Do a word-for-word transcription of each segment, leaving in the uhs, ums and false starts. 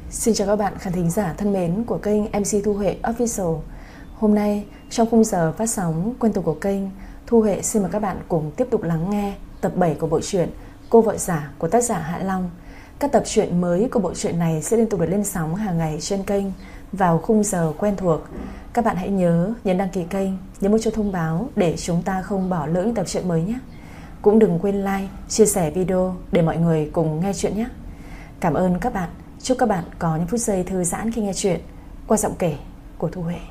Xin chào các bạn khán thính giả thân mến của kênh em xê Thu Huệ Official. Hôm nay trong khung giờ phát sóng quen thuộc của kênh, Thu Huệ xin mời các bạn cùng tiếp tục lắng nghe tập bảy của bộ truyện Cô Vợ Giả của tác giả Hạ Long. Các tập truyện mới của bộ truyện này sẽ liên tục được lên sóng hàng ngày trên kênh vào khung giờ quen thuộc. Các bạn hãy nhớ nhấn đăng ký kênh, nhấn một chuông thông báo để chúng ta không bỏ lỡ những tập truyện mới nhé. Cũng đừng quên like, chia sẻ video để mọi người cùng nghe chuyện nhé. Cảm ơn các bạn. Chúc các bạn có những phút giây thư giãn khi nghe chuyện qua giọng kể của Thu Huệ.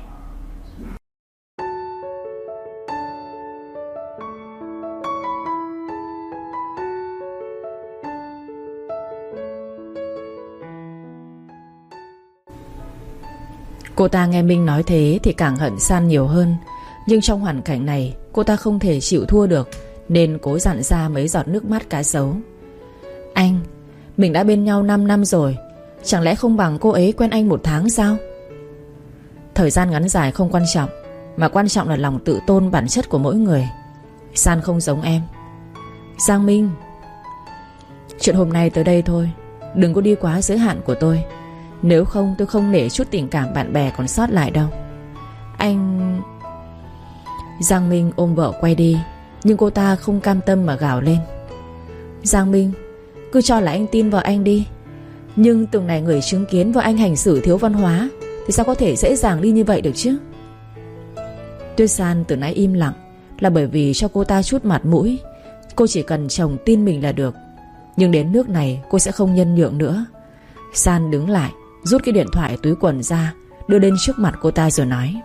Cô ta nghe Minh nói thế thì càng hận San nhiều hơn. Nhưng trong hoàn cảnh này cô ta không thể chịu thua được, nên cố dặn ra mấy giọt nước mắt cá sấu. Anh, mình đã bên nhau năm năm rồi, chẳng lẽ không bằng cô ấy quen anh một tháng sao? Thời gian ngắn dài không quan trọng, mà quan trọng là lòng tự tôn bản chất của mỗi người. San không giống em. Giang Minh, chuyện hôm nay tới đây thôi, đừng có đi quá giới hạn của tôi. Nếu không tôi không nể chút tình cảm bạn bè còn sót lại đâu. Anh... Giang Minh ôm vợ quay đi, nhưng cô ta không cam tâm mà gào lên. Giang Minh, cứ cho là anh tin vào anh đi, nhưng từng này người chứng kiến vợ anh hành xử thiếu văn hóa thì sao có thể dễ dàng đi như vậy được chứ? Tuyết San từ nãy im lặng là bởi vì cho cô ta chút mặt mũi. Cô chỉ cần chồng tin mình là được. Nhưng đến nước này cô sẽ không nhân nhượng nữa. San đứng lại, rút cái điện thoại túi quần ra, đưa lên trước mặt cô ta rồi nói: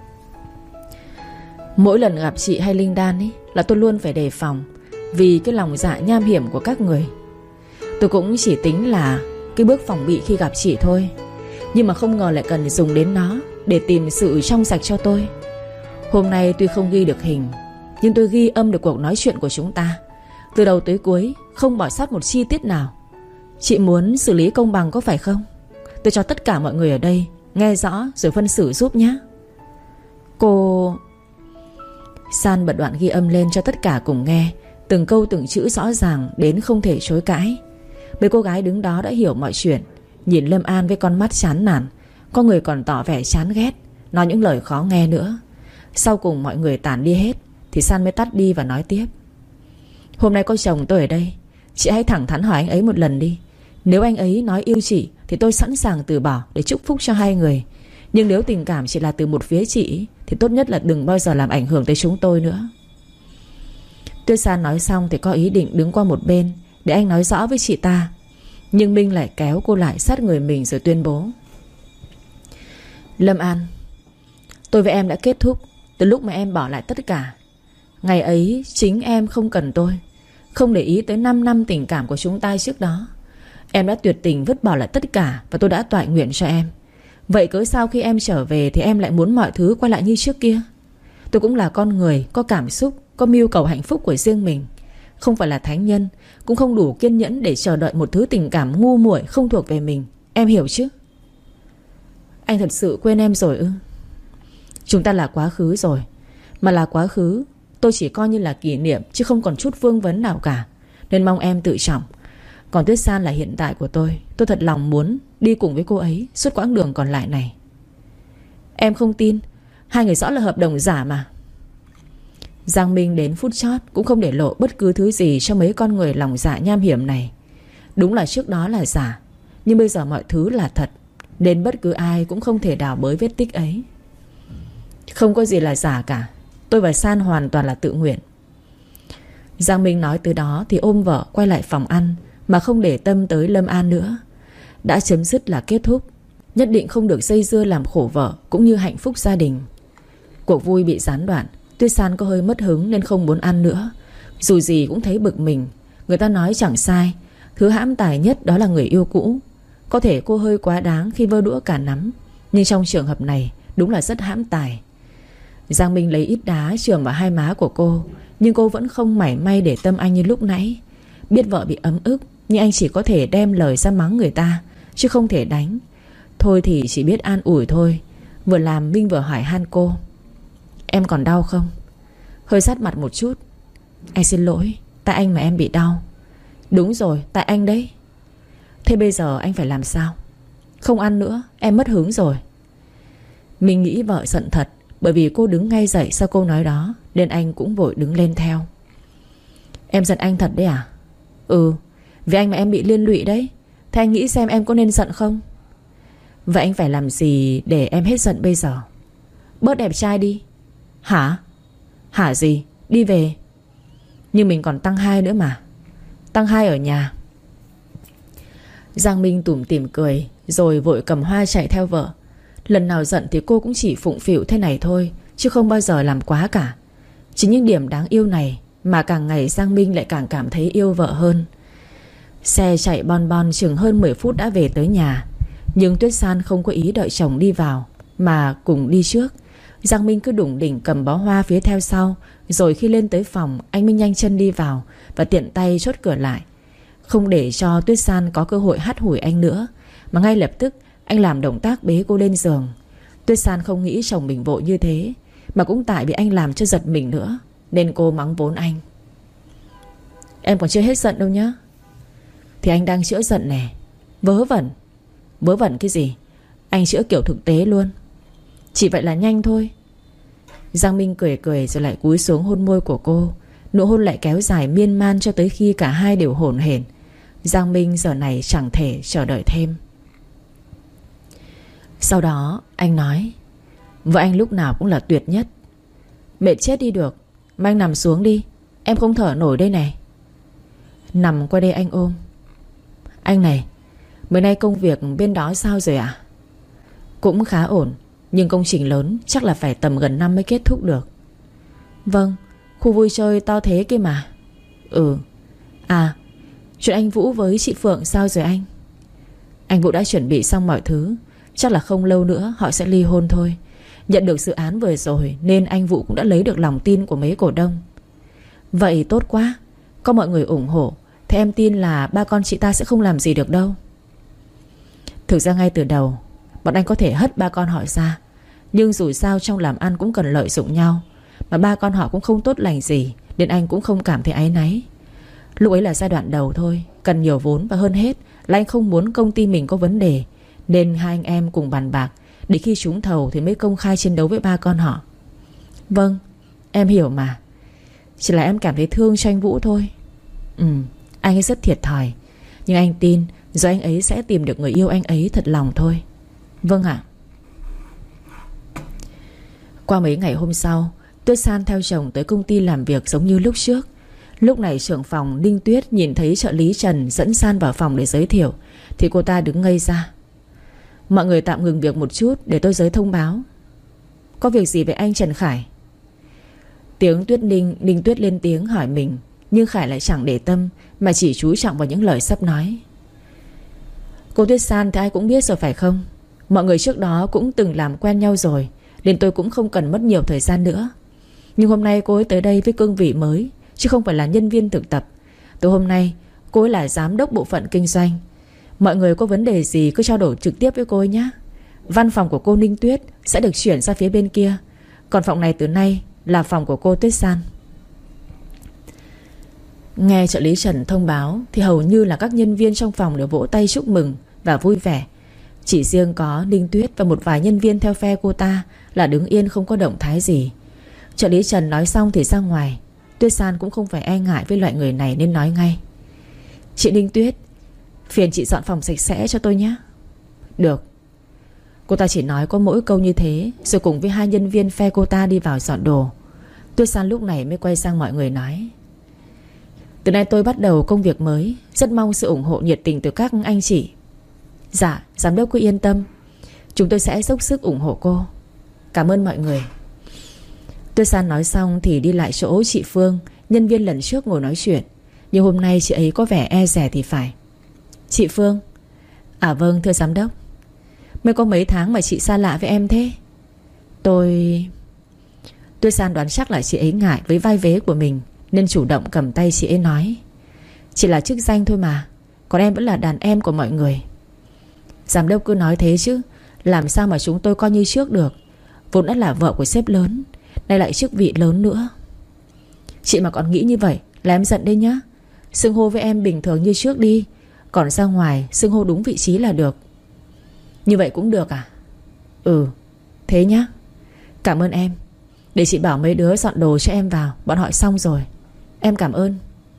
Mỗi lần gặp chị hay Linh Đan ấy là tôi luôn phải đề phòng, vì cái lòng dạ nham hiểm của các người. Tôi cũng chỉ tính là cái bước phòng bị khi gặp chị thôi, nhưng mà không ngờ lại cần dùng đến nó để tìm sự trong sạch cho tôi. Hôm nay tuy không ghi được hình, nhưng tôi ghi âm được cuộc nói chuyện của chúng ta, từ đầu tới cuối không bỏ sót một chi tiết nào. Chị muốn xử lý công bằng có phải không? Tôi cho tất cả mọi người ở đây nghe rõ rồi phân xử giúp nhé. Cô... San bật đoạn ghi âm lên cho tất cả cùng nghe, từng câu từng chữ rõ ràng đến không thể chối cãi. Mấy cô gái đứng đó đã hiểu mọi chuyện, nhìn Lâm An với con mắt chán nản. Có người còn tỏ vẻ chán ghét, nói những lời khó nghe nữa. Sau cùng mọi người tản đi hết thì San mới tắt đi và nói tiếp: Hôm nay có chồng tôi ở đây, chị hãy thẳng thắn hỏi anh ấy một lần đi. Nếu anh ấy nói yêu chị thì tôi sẵn sàng từ bỏ để chúc phúc cho hai người. Nhưng nếu tình cảm chỉ là từ một phía chị thì tốt nhất là đừng bao giờ làm ảnh hưởng tới chúng tôi nữa. Tuyết San nói xong thì có ý định đứng qua một bên để anh nói rõ với chị ta, nhưng Minh lại kéo cô lại sát người mình rồi tuyên bố: Lâm An, tôi với em đã kết thúc từ lúc mà em bỏ lại tất cả. Ngày ấy chính em không cần tôi, không để ý tới năm năm tình cảm của chúng ta trước đó. Em đã tuyệt tình vứt bỏ lại tất cả, và tôi đã toại nguyện cho em. Vậy cớ sao khi em trở về thì em lại muốn mọi thứ quay lại như trước kia? Tôi cũng là con người, có cảm xúc, có mưu cầu hạnh phúc của riêng mình. Không phải là thánh nhân, cũng không đủ kiên nhẫn để chờ đợi một thứ tình cảm ngu muội không thuộc về mình. Em hiểu chứ? Anh thật sự quên em rồi ư? Chúng ta là quá khứ rồi. Mà là quá khứ, tôi chỉ coi như là kỷ niệm, chứ không còn chút vương vấn nào cả. Nên mong em tự trọng. Còn Tuyết San là hiện tại của tôi. Tôi thật lòng muốn đi cùng với cô ấy suốt quãng đường còn lại này. Em không tin. Hai người rõ là hợp đồng giả mà. Giang Minh đến phút chót cũng không để lộ bất cứ thứ gì cho mấy con người lòng dạ nham hiểm này. Đúng là trước đó là giả, nhưng bây giờ mọi thứ là thật, nên bất cứ ai cũng không thể đào bới vết tích ấy. Không có gì là giả cả. Tôi và San hoàn toàn là tự nguyện. Giang Minh nói từ đó thì ôm vợ quay lại phòng ăn, mà không để tâm tới Lâm An nữa. Đã chấm dứt là kết thúc, nhất định không được dây dưa làm khổ vợ cũng như hạnh phúc gia đình. Cuộc vui bị gián đoạn. Tuyết San có hơi mất hứng nên không muốn ăn nữa. Dù gì cũng thấy bực mình. Người ta nói chẳng sai, thứ hãm tài nhất đó là người yêu cũ. Có thể cô hơi quá đáng khi vơ đũa cả nắm, nhưng trong trường hợp này đúng là rất hãm tài. Giang Minh lấy ít đá chườm vào hai má của cô, nhưng cô vẫn không mảy may để tâm anh như lúc nãy. Biết vợ bị ấm ức, nhưng anh chỉ có thể đem lời ra mắng người ta, chứ không thể đánh. Thôi thì chỉ biết an ủi thôi. Vừa làm Minh vừa hỏi han cô: Em còn đau không? Hơi sát mặt một chút. Anh xin lỗi, tại anh mà em bị đau. Đúng rồi, tại anh đấy. Thế bây giờ anh phải làm sao? Không ăn nữa, em mất hứng rồi. Mình nghĩ vợ giận thật, bởi vì cô đứng ngay dậy sau câu nói đó, nên anh cũng vội đứng lên theo. Em giận anh thật đấy à? Ừ, vì anh mà em bị liên lụy đấy. Thế anh nghĩ xem em có nên giận không? Vậy anh phải làm gì để em hết giận bây giờ? Bớt đẹp trai đi. Hả? Hả gì? Đi về. Nhưng mình còn tăng hai nữa mà. Tăng hai ở nhà. Giang Minh tủm tỉm cười, rồi vội cầm hoa chạy theo vợ. Lần nào giận thì cô cũng chỉ phụng phịu thế này thôi, chứ không bao giờ làm quá cả. Chính những điểm đáng yêu này mà càng ngày Giang Minh lại càng cảm thấy yêu vợ hơn. Xe chạy bon bon chừng hơn mười phút đã về tới nhà. Nhưng Tuyết San không có ý đợi chồng đi vào, mà cùng đi trước. Giang Minh cứ đủng đỉnh cầm bó hoa phía theo sau. Rồi khi lên tới phòng, anh Minh nhanh chân đi vào và tiện tay chốt cửa lại, không để cho Tuyết San có cơ hội hắt hủi anh nữa, mà ngay lập tức anh làm động tác bế cô lên giường. Tuyết San không nghĩ chồng mình vội như thế, mà cũng tại vì anh làm cho giật mình nữa, nên cô mắng vốn anh. Em còn chưa hết giận đâu nhá. Thì anh đang chữa giận nè. Vớ vẩn. Vớ vẩn cái gì? Anh chữa kiểu thực tế luôn. Chỉ vậy là nhanh thôi. Giang Minh cười cười rồi lại cúi xuống hôn môi của cô. Nụ hôn lại kéo dài miên man cho tới khi cả hai đều hổn hển. Giang Minh giờ này chẳng thể chờ đợi thêm. Sau đó anh nói: vợ anh lúc nào cũng là tuyệt nhất. Mệt chết đi được, mà anh nằm xuống đi, em không thở nổi đây này. Nằm qua đây anh ôm. Anh này, bữa nay công việc bên đó sao rồi ạ? À? Cũng khá ổn, nhưng công trình lớn chắc là phải tầm gần năm mới kết thúc được. Vâng, khu vui chơi to thế kia mà. Ừ. À, chuyện anh Vũ với chị Phượng sao rồi anh? Anh Vũ đã chuẩn bị xong mọi thứ, chắc là không lâu nữa họ sẽ ly hôn thôi. Nhận được dự án vừa rồi nên anh Vũ cũng đã lấy được lòng tin của mấy cổ đông. Vậy tốt quá, có mọi người ủng hộ thì em tin là ba con chị ta sẽ không làm gì được đâu. Thực ra ngay từ đầu bọn anh có thể hất ba con họ ra, nhưng dù sao trong làm ăn cũng cần lợi dụng nhau, mà ba con họ cũng không tốt lành gì, nên anh cũng không cảm thấy áy náy. Lúc ấy là giai đoạn đầu thôi, cần nhiều vốn, và hơn hết là anh không muốn công ty mình có vấn đề, nên hai anh em cùng bàn bạc để khi trúng thầu thì mới công khai chiến đấu với ba con họ. Vâng, em hiểu mà. Chỉ là em cảm thấy thương cho anh Vũ thôi. Ừ, anh ấy rất thiệt thòi, nhưng anh tin rồi anh ấy sẽ tìm được người yêu anh ấy thật lòng thôi. Vâng ạ. Qua mấy ngày hôm sau, Tuyết San theo chồng tới công ty làm việc giống như lúc trước. Lúc này trưởng phòng Đinh Tuyết nhìn thấy trợ lý Trần dẫn San vào phòng để giới thiệu, thì cô ta đứng ngây ra. Mọi người tạm ngừng việc một chút để tôi giới thông báo. Có việc gì với anh Trần Khải? Tiếng Tuyết Ninh Đinh Tuyết lên tiếng hỏi mình, nhưng Khải lại chẳng để tâm, mà chỉ chú trọng vào những lời sắp nói. Cô Tuyết San thì ai cũng biết rồi phải không? Mọi người trước đó cũng từng làm quen nhau rồi, nên tôi cũng không cần mất nhiều thời gian nữa. Nhưng hôm nay cô ấy tới đây với cương vị mới, chứ không phải là nhân viên thực tập. Từ hôm nay cô ấy là giám đốc bộ phận kinh doanh. Mọi người có vấn đề gì cứ trao đổi trực tiếp với cô ấy nhé. Văn phòng của cô Ninh Tuyết sẽ được chuyển ra phía bên kia, còn phòng này từ nay là phòng của cô Tuyết San. Nghe trợ lý Trần thông báo thì hầu như là các nhân viên trong phòng đều vỗ tay chúc mừng và vui vẻ. Chỉ riêng có Ninh Tuyết và một vài nhân viên theo phe cô ta là đứng yên không có động thái gì. Trợ lý Trần nói xong thì ra ngoài. Tuyết San cũng không phải e ngại với loại người này nên nói ngay: Chị Ninh Tuyết, phiền chị dọn phòng sạch sẽ cho tôi nhé. Được. Cô ta chỉ nói có mỗi câu như thế, rồi cùng với hai nhân viên phe cô ta đi vào dọn đồ. Tuyết San lúc này mới quay sang mọi người nói: Từ nay tôi bắt đầu công việc mới, rất mong sự ủng hộ nhiệt tình từ các anh chị. Dạ, giám đốc cứ yên tâm, chúng tôi sẽ dốc sức ủng hộ cô. Cảm ơn mọi người. Tuyết San nói xong thì đi lại chỗ chị Phương, nhân viên lần trước ngồi nói chuyện, nhưng hôm nay chị ấy có vẻ e dè thì phải. Chị Phương. À vâng, thưa giám đốc. Mới có mấy tháng mà chị xa lạ với em thế? Tôi... Tuyết San đoán chắc là chị ấy ngại với vai vế của mình, nên chủ động cầm tay chị ấy nói: Chỉ là chức danh thôi mà, còn em vẫn là đàn em của mọi người. Giám đốc cứ nói thế chứ, làm sao mà chúng tôi coi như trước được. Vốn đã là vợ của sếp lớn, nay lại chức vị lớn nữa. Chị mà còn nghĩ như vậy là em giận đấy nhá. Xưng hô với em bình thường như trước đi, còn ra ngoài xưng hô đúng vị trí là được. Như vậy cũng được à? Ừ, thế nhá. Cảm ơn em. Để chị bảo mấy đứa dọn đồ cho em vào. Bọn họ xong rồi. Em cảm ơn.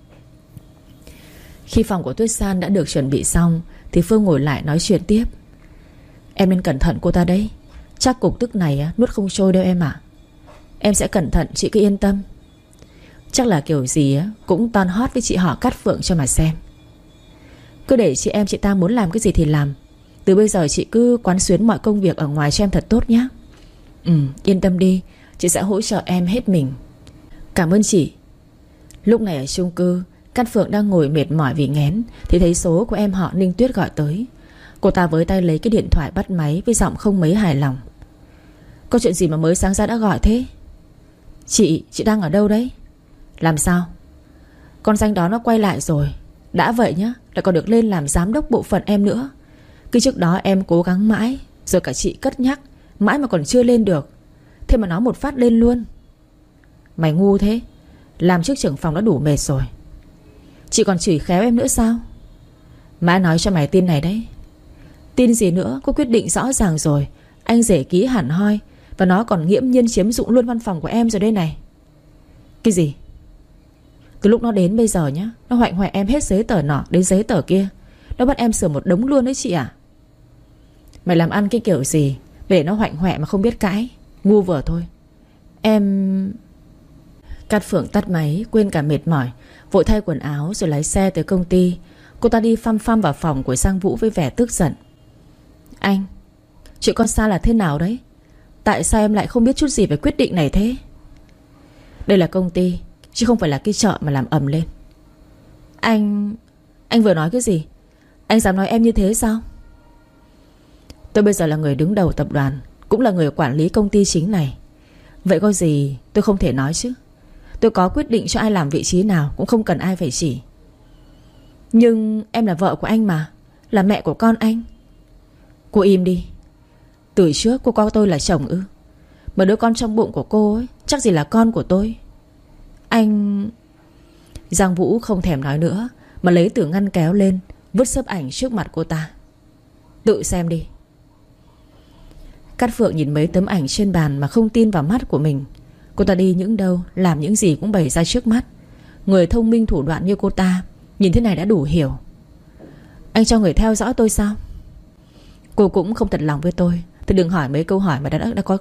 Khi phòng của Tuyết San đã được chuẩn bị xong thì Phương ngồi lại nói chuyện tiếp. Em nên cẩn thận cô ta đấy. Chắc cục tức này nuốt không trôi đâu em ạ. Em sẽ cẩn thận, chị cứ yên tâm. Chắc là kiểu gì cũng toan hót với chị họ Cát Phượng cho mà xem. Cứ để chị em chị ta muốn làm cái gì thì làm. Từ bây giờ chị cứ quán xuyến mọi công việc ở ngoài cho em thật tốt nhé. Ừ, yên tâm đi. Chị sẽ hỗ trợ em hết mình. Cảm ơn chị. Lúc này ở chung cư, Cát Phượng đang ngồi mệt mỏi vì nghén thì thấy số của em họ Ninh Tuyết gọi tới. Cô ta với tay lấy cái điện thoại bắt máy với giọng không mấy hài lòng. Có chuyện gì mà mới sáng ra đã gọi thế? Chị, chị đang ở đâu đấy? Làm sao? Con danh đó nó quay lại rồi. Đã vậy nhá, lại còn được lên làm giám đốc bộ phận em nữa. Cái trước đó em cố gắng mãi, rồi cả chị cất nhắc, mãi mà còn chưa lên được. Thế mà nó một phát lên luôn. Mày ngu thế. Làm trước trưởng phòng đã đủ mệt rồi. Chị còn chửi khéo em nữa sao? Má nói cho mày tin này đấy. Tin gì nữa, có quyết định rõ ràng rồi. Anh rể ký hẳn hoi. Và nó còn nghiễm nhiên chiếm dụng luôn văn phòng của em rồi đây này. Cái gì? Từ lúc nó đến bây giờ nhá, nó hoạnh hoẹ em hết giấy tờ nọ đến giấy tờ kia. Nó bắt em sửa một đống luôn đấy chị à. Mày làm ăn cái kiểu gì để nó hoạnh hoẹ mà không biết cãi? Ngu vừa thôi. Em... Cát Phượng tắt máy, quên cả mệt mỏi, vội thay quần áo rồi lái xe tới công ty. Cô ta đi phăm phăm vào phòng của Giang Vũ với vẻ tức giận. Anh, chuyện con Sa là thế nào đấy? Tại sao em lại không biết chút gì về quyết định này thế? Đây là công ty, chứ không phải là cái chợ mà làm ầm lên. Anh... Anh vừa nói cái gì? Anh dám nói em như thế sao? Tôi bây giờ là người đứng đầu tập đoàn, cũng là người quản lý công ty chính này. Vậy có gì tôi không thể nói chứ? Tôi có quyết định cho ai làm vị trí nào, cũng không cần ai phải chỉ. Nhưng em là vợ của anh mà, là mẹ của con anh. Cô im đi. Từ trước cô coi tôi là chồng ư? Mà đứa con trong bụng của cô ấy chắc gì là con của tôi. Anh... Giang Vũ không thèm nói nữa, mà lấy từ ngăn kéo lên, vứt xấp ảnh trước mặt cô ta. Tự xem đi. Cát Phượng nhìn mấy tấm ảnh trên bàn mà không tin vào mắt của mình. Cô ta đi những đâu, làm những gì cũng bày ra trước mắt. Người thông minh thủ đoạn như cô ta nhìn thế này đã đủ hiểu. Anh cho người theo dõi tôi sao? Cô cũng không thật lòng với tôi thì đừng hỏi mấy câu hỏi mà đã, đã, đã có.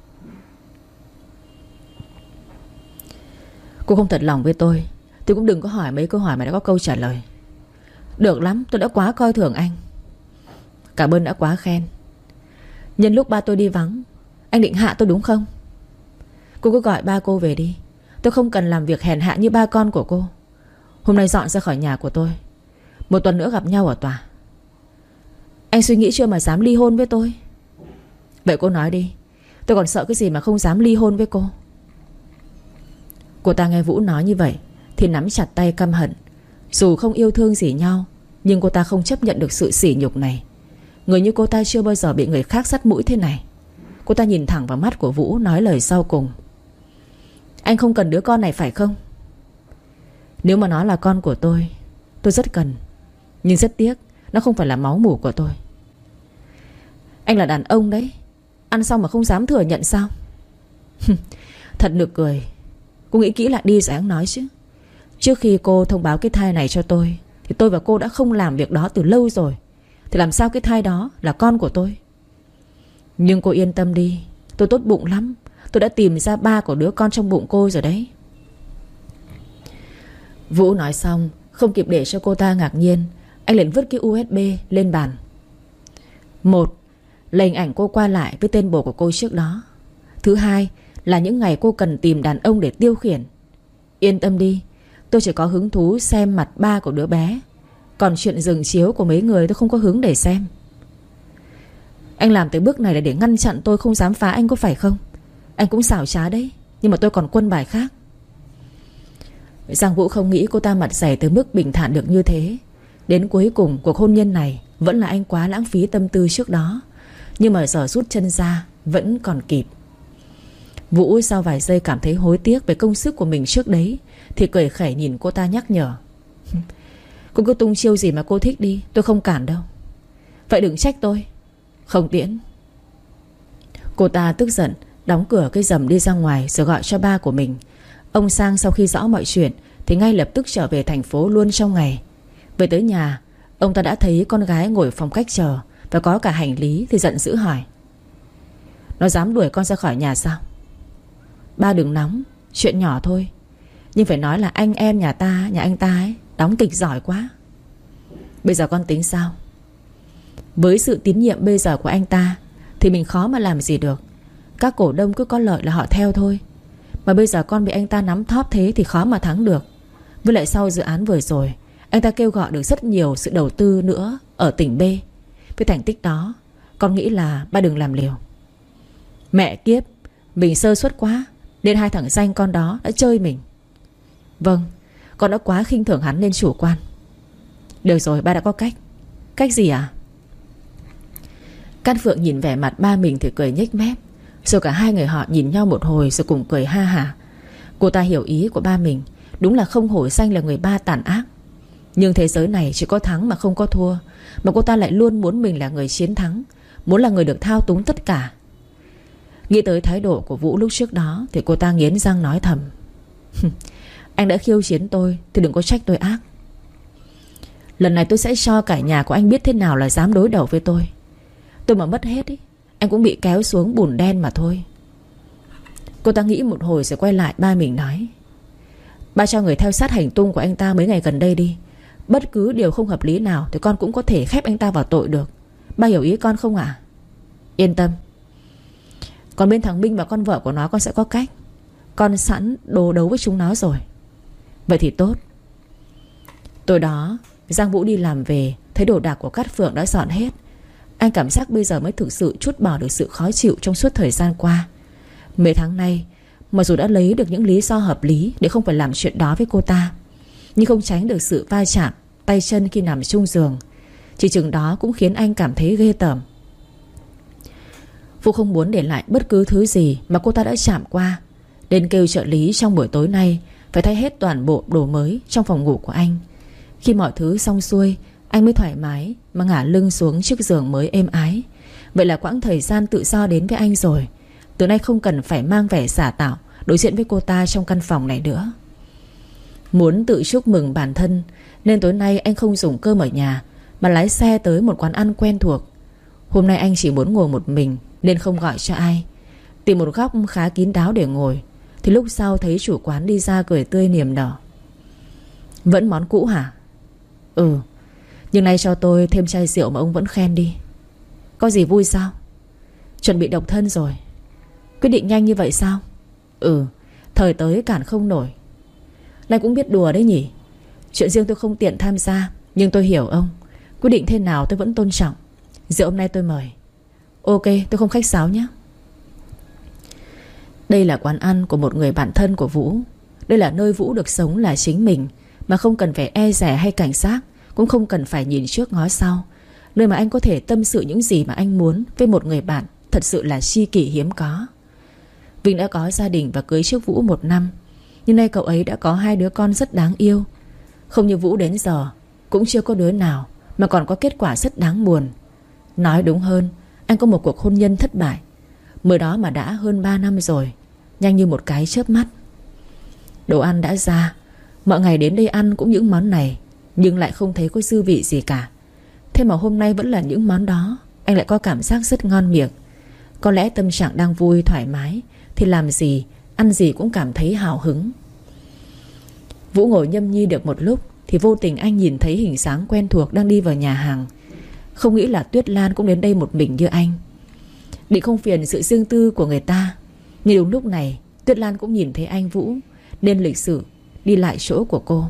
Cô không thật lòng với tôi thì cũng đừng có hỏi mấy câu hỏi mà đã có câu trả lời. Được lắm, tôi đã quá coi thường anh. Cảm ơn đã quá khen. Nhân lúc ba tôi đi vắng, anh định hạ tôi đúng không? Cô cứ gọi ba cô về đi. Tôi không cần làm việc hèn hạ như ba con của cô. Hôm nay dọn ra khỏi nhà của tôi. Một tuần nữa gặp nhau ở tòa. Anh suy nghĩ chưa mà dám ly hôn với tôi? Vậy cô nói đi. Tôi còn sợ cái gì mà không dám ly hôn với cô? Cô ta nghe Vũ nói như vậy thì nắm chặt tay căm hận. Dù không yêu thương gì nhau, nhưng cô ta không chấp nhận được sự sỉ nhục này. Người như cô ta chưa bao giờ bị người khác sắt mũi thế này. Cô ta nhìn thẳng vào mắt của Vũ, nói lời sau cùng. Anh không cần đứa con này phải không? Nếu mà nó là con của tôi, tôi rất cần. Nhưng rất tiếc, nó không phải là máu mủ của tôi. Anh là đàn ông đấy, ăn xong mà không dám thừa nhận sao? Thật nực cười. Cô nghĩ kỹ lại đi rồi anh nói chứ. Trước khi cô thông báo cái thai này cho tôi thì tôi và cô đã không làm việc đó từ lâu rồi. Thì làm sao cái thai đó là con của tôi? Nhưng cô yên tâm đi, tôi tốt bụng lắm. Tôi đã tìm ra ba của đứa con trong bụng cô rồi đấy. Vũ nói xong, không kịp để cho cô ta ngạc nhiên, anh liền vứt cái u ét bê lên bàn. Một là hình ảnh cô qua lại với tên bồ của cô trước đó. Thứ hai là những ngày cô cần tìm đàn ông để tiêu khiển. Yên tâm đi, tôi chỉ có hứng thú xem mặt ba của đứa bé. Còn chuyện dừng chiếu của mấy người tôi không có hứng để xem. Anh làm tới bước này là để ngăn chặn tôi không dám phá anh có phải không? Anh cũng xảo trá đấy, nhưng mà tôi còn quân bài khác. Giang Vũ không nghĩ cô ta mặt dày tới mức bình thản được như thế. Đến cuối cùng cuộc hôn nhân này vẫn là anh quá lãng phí tâm tư trước đó. Nhưng mà giờ rút chân ra vẫn còn kịp. Vũ sau vài giây cảm thấy hối tiếc về công sức của mình trước đấy thì cười khẩy nhìn cô ta nhắc nhở. Cô cứ tung chiêu gì mà cô thích đi, tôi không cản đâu. Vậy đừng trách tôi. Không tiễn. Cô ta tức giận đóng cửa cái rầm đi ra ngoài rồi gọi cho ba của mình. Ông Sang sau khi rõ mọi chuyện thì ngay lập tức trở về thành phố luôn trong ngày. Về tới nhà, ông ta đã thấy con gái ngồi phòng khách chờ và có cả hành lý thì giận dữ hỏi: Nó dám đuổi con ra khỏi nhà sao? Ba đừng nóng, chuyện nhỏ thôi. Nhưng phải nói là anh em nhà ta, nhà anh ta ấy đóng kịch giỏi quá. Bây giờ con tính sao? Với sự tín nhiệm bây giờ của anh ta thì mình khó mà làm gì được. Các cổ đông cứ có lợi là họ theo thôi. Mà bây giờ con bị anh ta nắm thóp thế thì khó mà thắng được. Với lại sau dự án vừa rồi, anh ta kêu gọi được rất nhiều sự đầu tư nữa ở tỉnh B. Với thành tích đó, con nghĩ là ba đừng làm liều. Mẹ kiếp, mình sơ suất quá nên hai thằng danh con đó đã chơi mình. Vâng, con đã quá khinh thường hắn nên chủ quan. Được rồi, ba đã có cách. Cách gì à? Cát Phượng nhìn vẻ mặt ba mình thì cười nhếch mép. Rồi cả hai người họ nhìn nhau một hồi rồi cùng cười ha hả. Cô ta hiểu ý của ba mình. Đúng là không hổ danh là người ba tàn ác. Nhưng thế giới này chỉ có thắng mà không có thua. Mà cô ta lại luôn muốn mình là người chiến thắng, muốn là người được thao túng tất cả. Nghĩ tới thái độ của Vũ lúc trước đó thì cô ta nghiến răng nói thầm: Anh đã khiêu chiến tôi thì đừng có trách tôi ác. Lần này tôi sẽ cho cả nhà của anh biết thế nào là dám đối đầu với tôi. Tôi mà mất hết ý, anh cũng bị kéo xuống bùn đen mà thôi. Cô ta nghĩ một hồi rồi quay lại ba mình nói: Ba cho người theo sát hành tung của anh ta mấy ngày gần đây đi. Bất cứ điều không hợp lý nào thì con cũng có thể khép anh ta vào tội được. Ba hiểu ý con không ạ? À? Yên tâm. Còn bên thằng Minh và con vợ của nó con sẽ có cách. Con sẵn đồ đấu với chúng nó rồi. Vậy thì tốt. Tối đó Giang Vũ đi làm về, thấy đồ đạc của Cát Phượng đã dọn hết. Anh cảm giác bây giờ mới thực sự trút bỏ được sự khó chịu trong suốt thời gian qua. Mấy tháng nay, mặc dù đã lấy được những lý do hợp lý để không phải làm chuyện đó với cô ta, nhưng không tránh được sự va chạm tay chân khi nằm chung giường. Chỉ chừng đó cũng khiến anh cảm thấy ghê tởm. Vũ không muốn để lại bất cứ thứ gì mà cô ta đã chạm qua, nên kêu trợ lý trong buổi tối nay phải thay hết toàn bộ đồ mới trong phòng ngủ của anh. Khi mọi thứ xong xuôi, anh mới thoải mái mà ngả lưng xuống chiếc giường mới êm ái. Vậy là quãng thời gian tự do đến với anh rồi. Từ nay không cần phải mang vẻ giả tạo đối diện với cô ta trong căn phòng này nữa. Muốn tự chúc mừng bản thân nên tối nay anh không dùng cơm ở nhà mà lái xe tới một quán ăn quen thuộc. Hôm nay anh chỉ muốn ngồi một mình nên không gọi cho ai. Tìm một góc khá kín đáo để ngồi thì lúc sau thấy chủ quán đi ra cười tươi niềm nở. Vẫn món cũ hả? Ừ, nhưng nay cho tôi thêm chai rượu mà ông vẫn khen đi. Có gì vui sao? Chuẩn bị độc thân rồi. Quyết định nhanh như vậy sao? Ừ, thời tới cản không nổi. Này cũng biết đùa đấy nhỉ. Chuyện riêng tôi không tiện tham gia, nhưng tôi hiểu ông. Quyết định thế nào tôi vẫn tôn trọng. Rượu hôm nay tôi mời. Ok, tôi không khách sáo nhé. Đây là quán ăn của một người bạn thân của Vũ. Đây là nơi Vũ được sống là chính mình, mà không cần phải e dè hay cảnh giác, cũng không cần phải nhìn trước ngó sau. Nơi mà anh có thể tâm sự những gì mà anh muốn với một người bạn thật sự là tri kỷ hiếm có. Vinh đã có gia đình và cưới trước Vũ một năm, nhưng nay cậu ấy đã có hai đứa con rất đáng yêu. Không như Vũ đến giờ cũng chưa có đứa nào mà còn có kết quả rất đáng buồn. Nói đúng hơn, anh có một cuộc hôn nhân thất bại. Mới đó mà đã hơn ba năm rồi, nhanh như một cái chớp mắt. Đồ ăn đã ra, mọi ngày đến đây ăn cũng những món này, nhưng lại không thấy có dư vị gì cả. Thế mà hôm nay vẫn là những món đó, anh lại có cảm giác rất ngon miệng. Có lẽ tâm trạng đang vui thoải mái thì làm gì, ăn gì cũng cảm thấy hào hứng. Vũ ngồi nhâm nhi được một lúc thì vô tình anh nhìn thấy hình dáng quen thuộc đang đi vào nhà hàng. Không nghĩ là Tuyết Lan cũng đến đây một mình như anh. Định không phiền sự riêng tư của người ta, nhưng đúng lúc này Tuyết Lan cũng nhìn thấy anh Vũ, nên lịch sự đi lại chỗ của cô.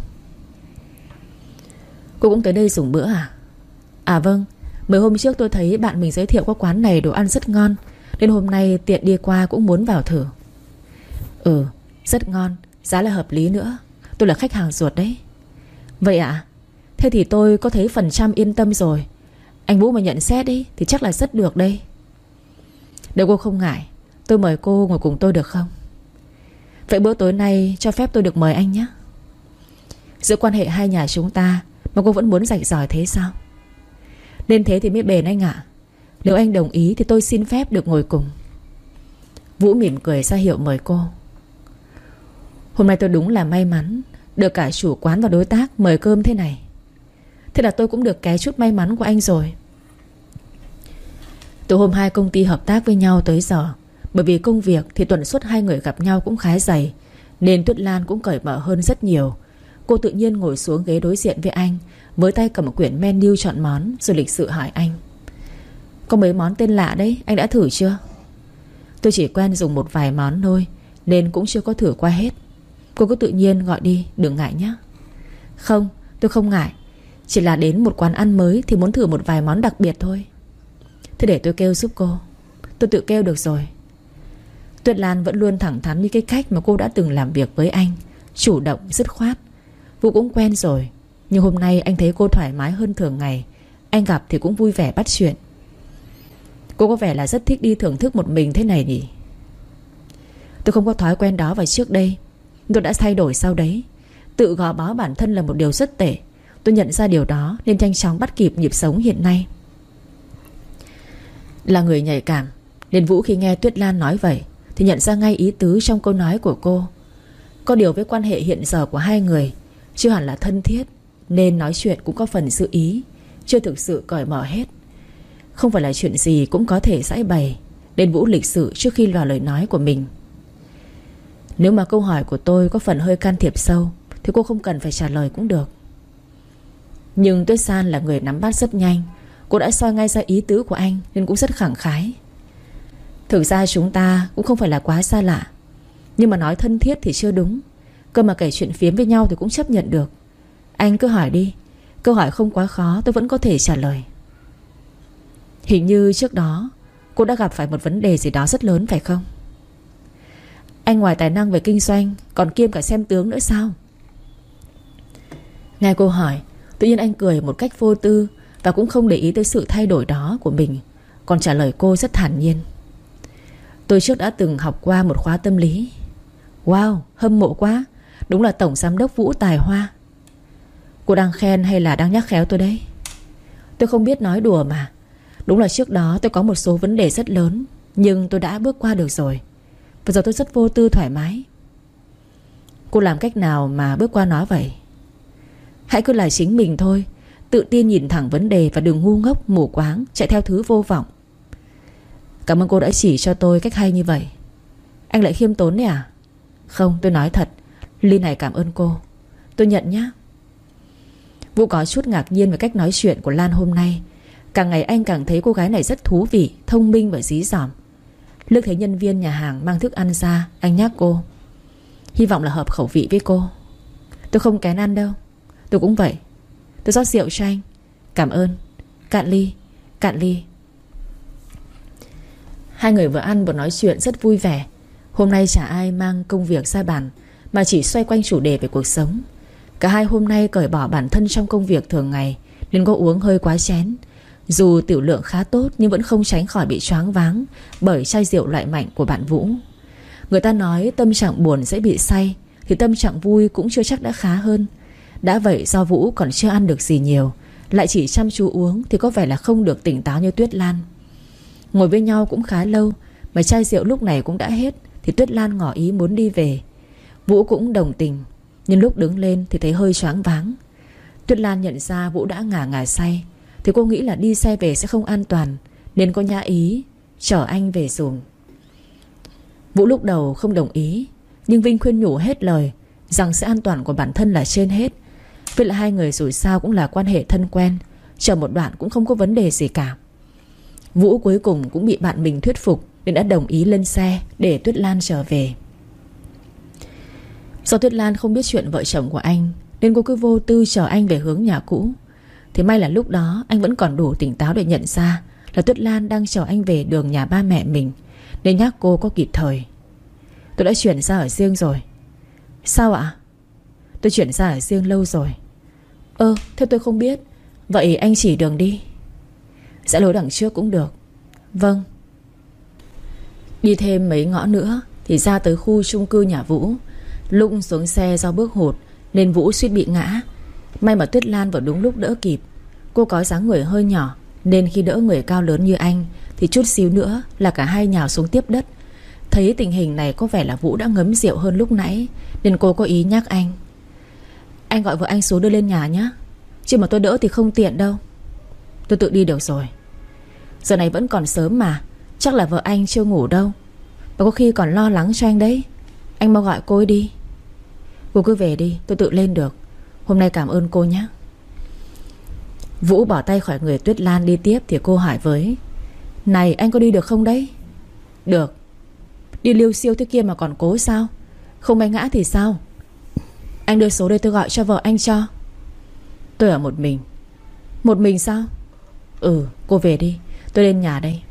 Cô cũng tới đây dùng bữa à? À vâng, mấy hôm trước tôi thấy bạn mình giới thiệu qua quán này đồ ăn rất ngon, nên hôm nay tiện đi qua cũng muốn vào thử. Ừ, rất ngon, giá là hợp lý nữa. Tôi là khách hàng ruột đấy. Vậy ạ? À? Thế thì tôi có thấy phần trăm yên tâm rồi. Anh Vũ mà nhận xét đi thì chắc là rất được đây. Nếu cô không ngại, tôi mời cô ngồi cùng tôi được không? Vậy bữa tối nay cho phép tôi được mời anh nhé. Giữa quan hệ hai nhà chúng ta mà cô vẫn muốn rạch ròi thế sao? Nên thế thì mới bền anh ạ. Nếu anh đồng ý thì tôi xin phép được ngồi cùng. Vũ mỉm cười ra hiệu mời cô. Hôm nay tôi đúng là may mắn được cả chủ quán và đối tác mời cơm thế này. Thế là tôi cũng được ké chút may mắn của anh rồi. Từ hôm hai công ty hợp tác với nhau tới giờ, bởi vì công việc thì tuần suốt hai người gặp nhau cũng khá dày, nên Tuyết Lan cũng cởi mở hơn rất nhiều. Cô tự nhiên ngồi xuống ghế đối diện với anh, với tay cầm một quyển menu chọn món, rồi lịch sự hỏi anh. Có mấy món tên lạ đấy, anh đã thử chưa? Tôi chỉ quen dùng một vài món thôi, nên cũng chưa có thử qua hết. Cô cứ tự nhiên gọi đi, đừng ngại nhé. Không, tôi không ngại. Chỉ là đến một quán ăn mới thì muốn thử một vài món đặc biệt thôi. Thế để tôi kêu giúp cô. Tôi tự kêu được rồi. Tuyết Lan vẫn luôn thẳng thắn như cái cách mà cô đã từng làm việc với anh, chủ động, dứt khoát. Vũ cũng quen rồi, nhưng hôm nay anh thấy cô thoải mái hơn thường ngày. Anh gặp thì cũng vui vẻ bắt chuyện. Cô có vẻ là rất thích đi thưởng thức một mình thế này nhỉ? Tôi không có thói quen đó vào trước đây. Tôi đã thay đổi sau đấy. Tự gò bó bản thân là một điều rất tệ. Tôi nhận ra điều đó nên nhanh chóng bắt kịp nhịp sống hiện nay. Là người nhạy cảm, nên Vũ khi nghe Tuyết Lan nói vậy thì nhận ra ngay ý tứ trong câu nói của cô. Có điều với quan hệ hiện giờ của hai người chưa hẳn là thân thiết, nên nói chuyện cũng có phần sự ý, chưa thực sự cởi mở hết. Không phải là chuyện gì cũng có thể giải bày, nên Vũ lịch sự trước khi lòa lời nói của mình. Nếu mà câu hỏi của tôi có phần hơi can thiệp sâu thì cô không cần phải trả lời cũng được. Nhưng Tuyết San là người nắm bắt rất nhanh. Cô đã soi ngay ra ý tứ của anh, nên cũng rất khẳng khái. Thực ra chúng ta cũng không phải là quá xa lạ, nhưng mà nói thân thiết thì chưa đúng. Cơ mà kể chuyện phiếm với nhau thì cũng chấp nhận được. Anh cứ hỏi đi. Câu hỏi không quá khó, tôi vẫn có thể trả lời. Hình như trước đó cô đã gặp phải một vấn đề gì đó rất lớn phải không? Anh ngoài tài năng về kinh doanh còn kiêm cả xem tướng nữa sao? Nghe cô hỏi, tự nhiên anh cười một cách vô tư, và cũng không để ý tới sự thay đổi đó của mình, còn trả lời cô rất thản nhiên. Tôi trước đã từng học qua một khóa tâm lý. Wow, hâm mộ quá. Đúng là tổng giám đốc Vũ tài hoa. Cô đang khen hay là đang nhắc khéo tôi đấy? Tôi không biết nói đùa mà. Đúng là trước đó tôi có một số vấn đề rất lớn, nhưng tôi đã bước qua được rồi. Và giờ tôi rất vô tư thoải mái. Cô làm cách nào mà bước qua nó vậy? Hãy cứ là chính mình thôi. Tự tin nhìn thẳng vấn đề và đừng ngu ngốc mù quáng chạy theo thứ vô vọng. Cảm ơn cô đã chỉ cho tôi cách hay như vậy. Anh lại khiêm tốn đấy à? Không, tôi nói thật. Ly này cảm ơn cô. Tôi nhận nhé. Vũ có chút ngạc nhiên về cách nói chuyện của Lan hôm nay. Càng ngày anh càng thấy cô gái này rất thú vị, thông minh và dí dỏm. Lúc thấy nhân viên nhà hàng mang thức ăn ra, anh nhắc cô. Hy vọng là hợp khẩu vị với cô. Tôi không kén ăn đâu. Tôi cũng vậy. Tôi rót rượu cho anh. Cảm ơn. Cạn ly. Cạn ly. Hai người vừa ăn vừa nói chuyện rất vui vẻ. Hôm nay chả ai mang công việc ra bàn, mà chỉ xoay quanh chủ đề về cuộc sống. Cả hai hôm nay cởi bỏ bản thân trong công việc thường ngày, nên có uống hơi quá chén. Dù tiểu lượng khá tốt, nhưng vẫn không tránh khỏi bị choáng váng bởi chai rượu loại mạnh của bạn Vũ. Người ta nói tâm trạng buồn dễ bị say, thì tâm trạng vui cũng chưa chắc đã khá hơn. Đã vậy do Vũ còn chưa ăn được gì nhiều, lại chỉ chăm chú uống, thì có vẻ là không được tỉnh táo như Tuyết Lan. Ngồi với nhau cũng khá lâu, mà chai rượu lúc này cũng đã hết, thì Tuyết Lan ngỏ ý muốn đi về. Vũ cũng đồng tình, nhưng lúc đứng lên thì thấy hơi choáng váng. Tuyết Lan nhận ra Vũ đã ngả ngả say, thì cô nghĩ là đi xe về sẽ không an toàn, nên cô nhã ý chở anh về giùm. Vũ lúc đầu không đồng ý, nhưng Vinh khuyên nhủ hết lời rằng sự an toàn của bản thân là trên hết. Với lại hai người dù sao cũng là quan hệ thân quen, chờ một đoạn cũng không có vấn đề gì cả. Vũ cuối cùng cũng bị bạn mình thuyết phục, nên đã đồng ý lên xe để Tuyết Lan trở về. Do Tuyết Lan không biết chuyện vợ chồng của anh, nên cô cứ vô tư chờ anh về hướng nhà cũ. Thì may là lúc đó anh vẫn còn đủ tỉnh táo để nhận ra là Tuyết Lan đang chờ anh về đường nhà ba mẹ mình, nên nhắc cô có kịp thời. Tôi đã chuyển ra ở riêng rồi. Sao ạ? Tôi chuyển ra ở riêng lâu rồi. Ơ, thế tôi không biết. Vậy anh chỉ đường đi. Sẽ lối đằng trước cũng được. Vâng. Đi thêm mấy ngõ nữa thì ra tới khu chung cư nhà Vũ. Lúc xuống xe do bước hụt nên Vũ suýt bị ngã. May mà Tuyết Lan vào đúng lúc đỡ kịp. Cô có dáng người hơi nhỏ nên khi đỡ người cao lớn như anh thì chút xíu nữa là cả hai nhào xuống tiếp đất. Thấy tình hình này có vẻ là Vũ đã ngấm rượu hơn lúc nãy, nên cô có ý nhắc anh: Anh gọi vợ anh xuống đưa lên nhà nhé, chứ mà tôi đỡ thì không tiện đâu. Tôi tự đi được rồi. Giờ này vẫn còn sớm mà, chắc là vợ anh chưa ngủ đâu, và có khi còn lo lắng cho anh đấy. Anh mau gọi cô ấy đi. Cô cứ về đi, tôi tự lên được. Hôm nay cảm ơn cô nhé. Vũ bỏ tay khỏi người Tuyết Lan đi tiếp thì cô hỏi với: Này, anh có đi được không đấy? Được. Đi liêu xiêu thế kia mà còn cố sao? Không may ngã thì sao? Anh đưa số đây tôi gọi cho vợ anh cho. Tôi ở một mình. Một mình sao? Ừ, cô về đi, tôi lên nhà đây.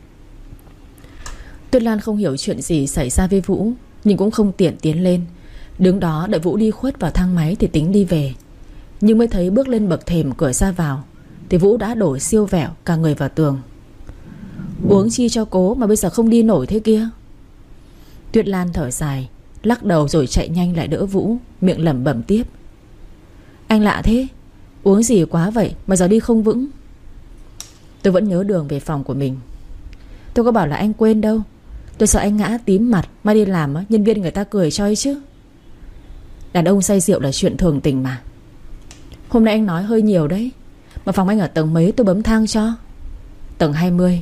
Tuyết Lan không hiểu chuyện gì xảy ra với Vũ, nhưng cũng không tiện tiến lên. Đứng đó đợi Vũ đi khuất vào thang máy thì tính đi về. Nhưng mới thấy bước lên bậc thềm cửa ra vào thì Vũ đã đổ siêu vẹo cả người vào tường. Uống chi cho cố mà bây giờ không đi nổi thế kia. Tuyết Lan thở dài, lắc đầu rồi chạy nhanh lại đỡ Vũ, miệng lẩm bẩm tiếp: Anh lạ thế, uống gì quá vậy mà giờ đi không vững. Tôi vẫn nhớ đường về phòng của mình. Tôi có bảo là anh quên đâu. Tôi sợ anh ngã tím mặt, mai đi làm nhân viên người ta cười cho ấy chứ. Đàn ông say rượu là chuyện thường tình mà. Hôm nay anh nói hơi nhiều đấy. Mà phòng anh ở tầng mấy tôi bấm thang cho? Tầng hai mươi.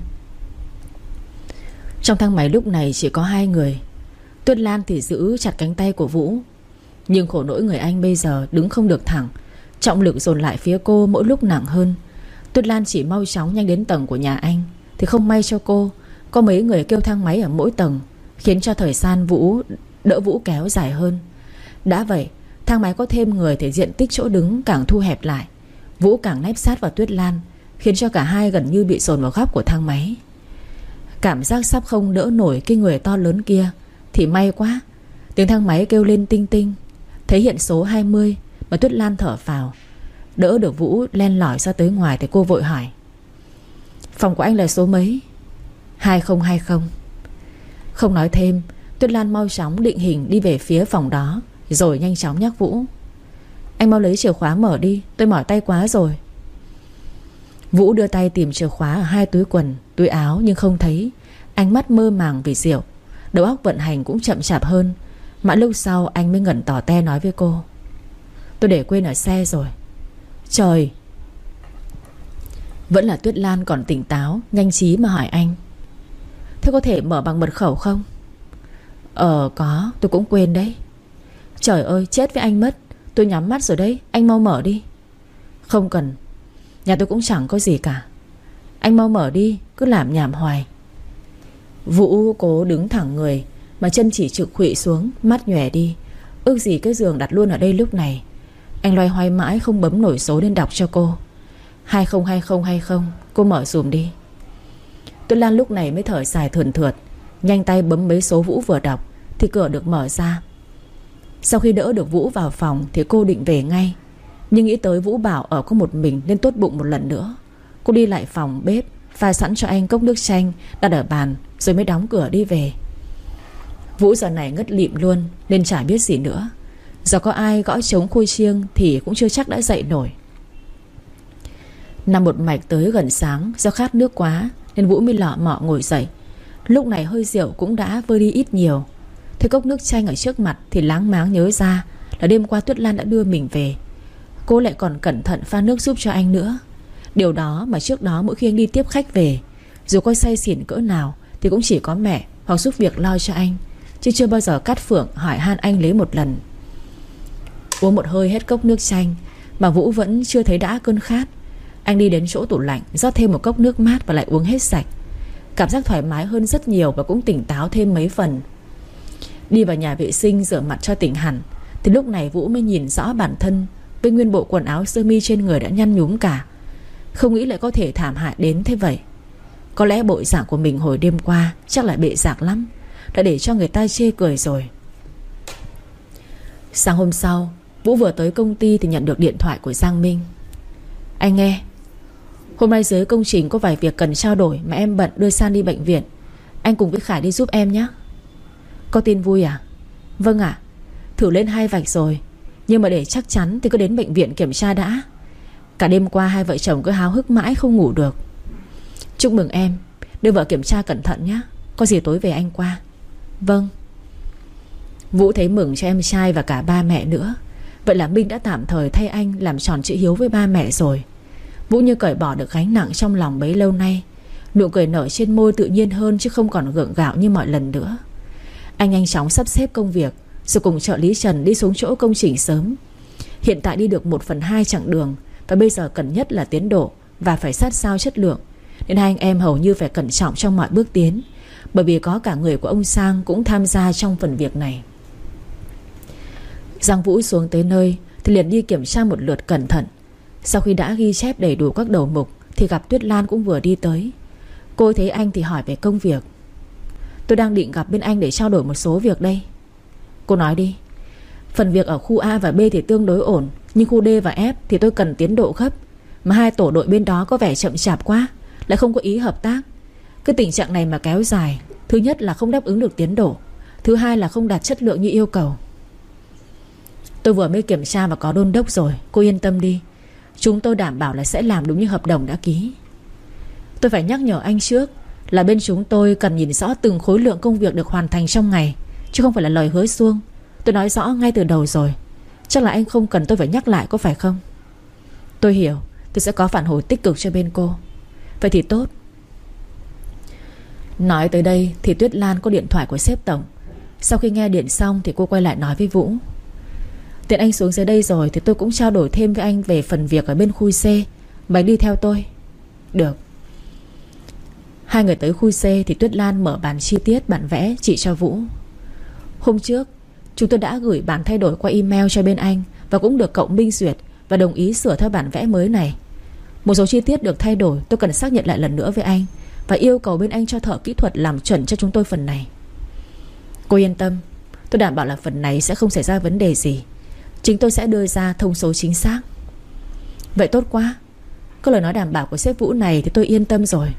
Trong thang máy lúc này chỉ có hai người. Tuyết Lan thì giữ chặt cánh tay của Vũ, nhưng khổ nỗi người anh bây giờ đứng không được thẳng, trọng lực dồn lại phía cô mỗi lúc nặng hơn. Tuyết Lan chỉ mau chóng nhanh đến tầng của nhà anh thì không may cho cô, có mấy người kêu thang máy ở mỗi tầng, khiến cho thời gian Vũ đỡ Vũ kéo dài hơn. Đã vậy, thang máy có thêm người thì diện tích chỗ đứng càng thu hẹp lại. Vũ càng nép sát vào Tuyết Lan, khiến cho cả hai gần như bị dồn vào góc của thang máy. Cảm giác sắp không đỡ nổi cái người to lớn kia thì may quá, tiếng thang máy kêu lên tinh tinh. Thấy hiện số hai mươi mà Tuyết Lan thở phào, đỡ được Vũ len lỏi ra tới ngoài thì cô vội hỏi: Phòng của anh là số mấy? Hai không hai không. Không nói thêm, Tuyết Lan mau chóng định hình đi về phía phòng đó, rồi nhanh chóng nhắc Vũ: Anh mau lấy chìa khóa mở đi, tôi mỏi tay quá rồi. Vũ đưa tay tìm chìa khóa ở hai túi quần, túi áo nhưng không thấy. Ánh mắt mơ màng vì rượu, đầu óc vận hành cũng chậm chạp hơn. Mãi lúc sau anh mới ngẩn tỏ te nói với cô: Tôi để quên ở xe rồi. Trời. Vẫn là Tuyết Lan còn tỉnh táo, nhanh trí mà hỏi anh: Thế có thể mở bằng mật khẩu không? Ờ có, tôi cũng quên đấy. Trời ơi, chết với anh mất. Tôi nhắm mắt rồi đấy, anh mau mở đi. Không cần, nhà tôi cũng chẳng có gì cả. Anh mau mở đi, cứ làm nhảm hoài. Vũ cố đứng thẳng người mà chân chỉ trực khuỵu xuống, mắt nhòe đi. Ước gì cái giường đặt luôn ở đây lúc này. Anh loay hoay mãi không bấm nổi số nên đọc cho cô: Hai không hai không hai không. Cô mở dùm đi. Tuyết Lan lúc này mới thở dài thườn thượt, nhanh tay bấm mấy số Vũ vừa đọc thì cửa được mở ra. Sau khi đỡ được Vũ vào phòng thì cô định về ngay, nhưng nghĩ tới Vũ bảo ở có một mình nên tốt bụng một lần nữa. Cô đi lại phòng bếp, pha sẵn cho anh cốc nước chanh đặt ở bàn, rồi mới đóng cửa đi về. Vũ giờ này ngất lịm luôn nên chả biết gì nữa. Giờ có ai gõ trống khui chiêng thì cũng chưa chắc đã dậy nổi. Nằm một mạch tới gần sáng, do khát nước quá nên Vũ mới lọ mọ ngồi dậy. Lúc này hơi rượu cũng đã vơi đi ít nhiều. Thấy cốc nước chanh ở trước mặt thì láng máng nhớ ra là đêm qua Tuyết Lan đã đưa mình về. Cô lại còn cẩn thận pha nước giúp cho anh nữa. Điều đó mà trước đó mỗi khi anh đi tiếp khách về, dù có say xỉn cỡ nào thì cũng chỉ có mẹ hoặc giúp việc lo cho anh, chứ chưa bao giờ cắt phượng hỏi han anh lấy một lần. Uống một hơi hết cốc nước chanh mà Vũ vẫn chưa thấy đã cơn khát. Anh đi đến chỗ tủ lạnh rót thêm một cốc nước mát và lại uống hết sạch. Cảm giác thoải mái hơn rất nhiều và cũng tỉnh táo thêm mấy phần. Đi vào nhà vệ sinh rửa mặt cho tỉnh hẳn thì lúc này Vũ mới nhìn rõ bản thân với nguyên bộ quần áo sơ mi trên người đã nhăn nhúm cả. Không nghĩ lại có thể thảm hại đến thế vậy. Có lẽ bộ dạng của mình hồi đêm qua chắc là bệ rạc lắm, đã để cho người ta chê cười rồi. Sáng hôm sau, Vũ vừa tới công ty thì nhận được điện thoại của Giang Minh. Anh nghe, hôm nay dưới công trình có vài việc cần trao đổi mà em bận đưa San đi bệnh viện. Anh cùng với Khải đi giúp em nhé. Có tin vui à? Vâng ạ. Thử lên hai vạch rồi, nhưng mà để chắc chắn thì cứ đến bệnh viện kiểm tra đã. Cả đêm qua hai vợ chồng cứ háo hức mãi không ngủ được. Chúc mừng em. Đưa vợ kiểm tra cẩn thận nhé. Có gì tối về anh qua. Vâng. Vũ thấy mừng cho em trai và cả ba mẹ nữa. Vậy là Minh đã tạm thời thay anh làm tròn chữ hiếu với ba mẹ rồi. Vũ như cởi bỏ được gánh nặng trong lòng bấy lâu nay. Nụ cười nở trên môi tự nhiên hơn, chứ không còn gượng gạo như mọi lần nữa. Anh nhanh chóng sắp xếp công việc, rồi cùng trợ lý Trần đi xuống chỗ công trình sớm. Hiện tại đi được một phần hai chặng đường, và bây giờ cần nhất là tiến độ và phải sát sao chất lượng. Nên hai anh em hầu như phải cẩn trọng trong mọi bước tiến, bởi vì có cả người của ông Sang cũng tham gia trong phần việc này. Giang Vũ xuống tới nơi thì liền đi kiểm tra một lượt cẩn thận. Sau khi đã ghi chép đầy đủ các đầu mục thì gặp Tuyết Lan cũng vừa đi tới. Cô thấy anh thì hỏi về công việc. Tôi đang định gặp bên anh để trao đổi một số việc đây. Cô nói đi. Phần việc ở khu A và B thì tương đối ổn, nhưng khu D và F thì tôi cần tiến độ gấp. Mà hai tổ đội bên đó có vẻ chậm chạp quá, lại không có ý hợp tác. Cái tình trạng này mà kéo dài, thứ nhất là không đáp ứng được tiến độ, thứ hai là không đạt chất lượng như yêu cầu. Tôi vừa mới kiểm tra và có đôn đốc rồi, cô yên tâm đi. Chúng tôi đảm bảo là sẽ làm đúng như hợp đồng đã ký. Tôi phải nhắc nhở anh trước là bên chúng tôi cần nhìn rõ từng khối lượng công việc được hoàn thành trong ngày, chứ không phải là lời hứa suông. Tôi nói rõ ngay từ đầu rồi. Chắc là anh không cần tôi phải nhắc lại, có phải không? Tôi hiểu. Tôi sẽ có phản hồi tích cực cho bên cô. Vậy thì tốt. Nói tới đây thì Tuyết Lan có điện thoại của sếp tổng. Sau khi nghe điện xong thì cô quay lại nói với Vũ. Tiện anh xuống dưới đây rồi thì tôi cũng trao đổi thêm với anh về phần việc ở bên khu C. Mày đi theo tôi. Được. Hai người tới khu C thì Tuyết Lan mở bản chi tiết bản vẽ chỉ cho Vũ. Hôm trước chúng tôi đã gửi bản thay đổi qua email cho bên anh, và cũng được cậu Minh duyệt và đồng ý sửa theo bản vẽ mới này. Một số chi tiết được thay đổi tôi cần xác nhận lại lần nữa với anh, và yêu cầu bên anh cho thợ kỹ thuật làm chuẩn cho chúng tôi phần này. Cô yên tâm, tôi đảm bảo là phần này sẽ không xảy ra vấn đề gì. Chính tôi sẽ đưa ra thông số chính xác. Vậy tốt quá. Có lời nói đảm bảo của sếp Vũ này thì tôi yên tâm rồi.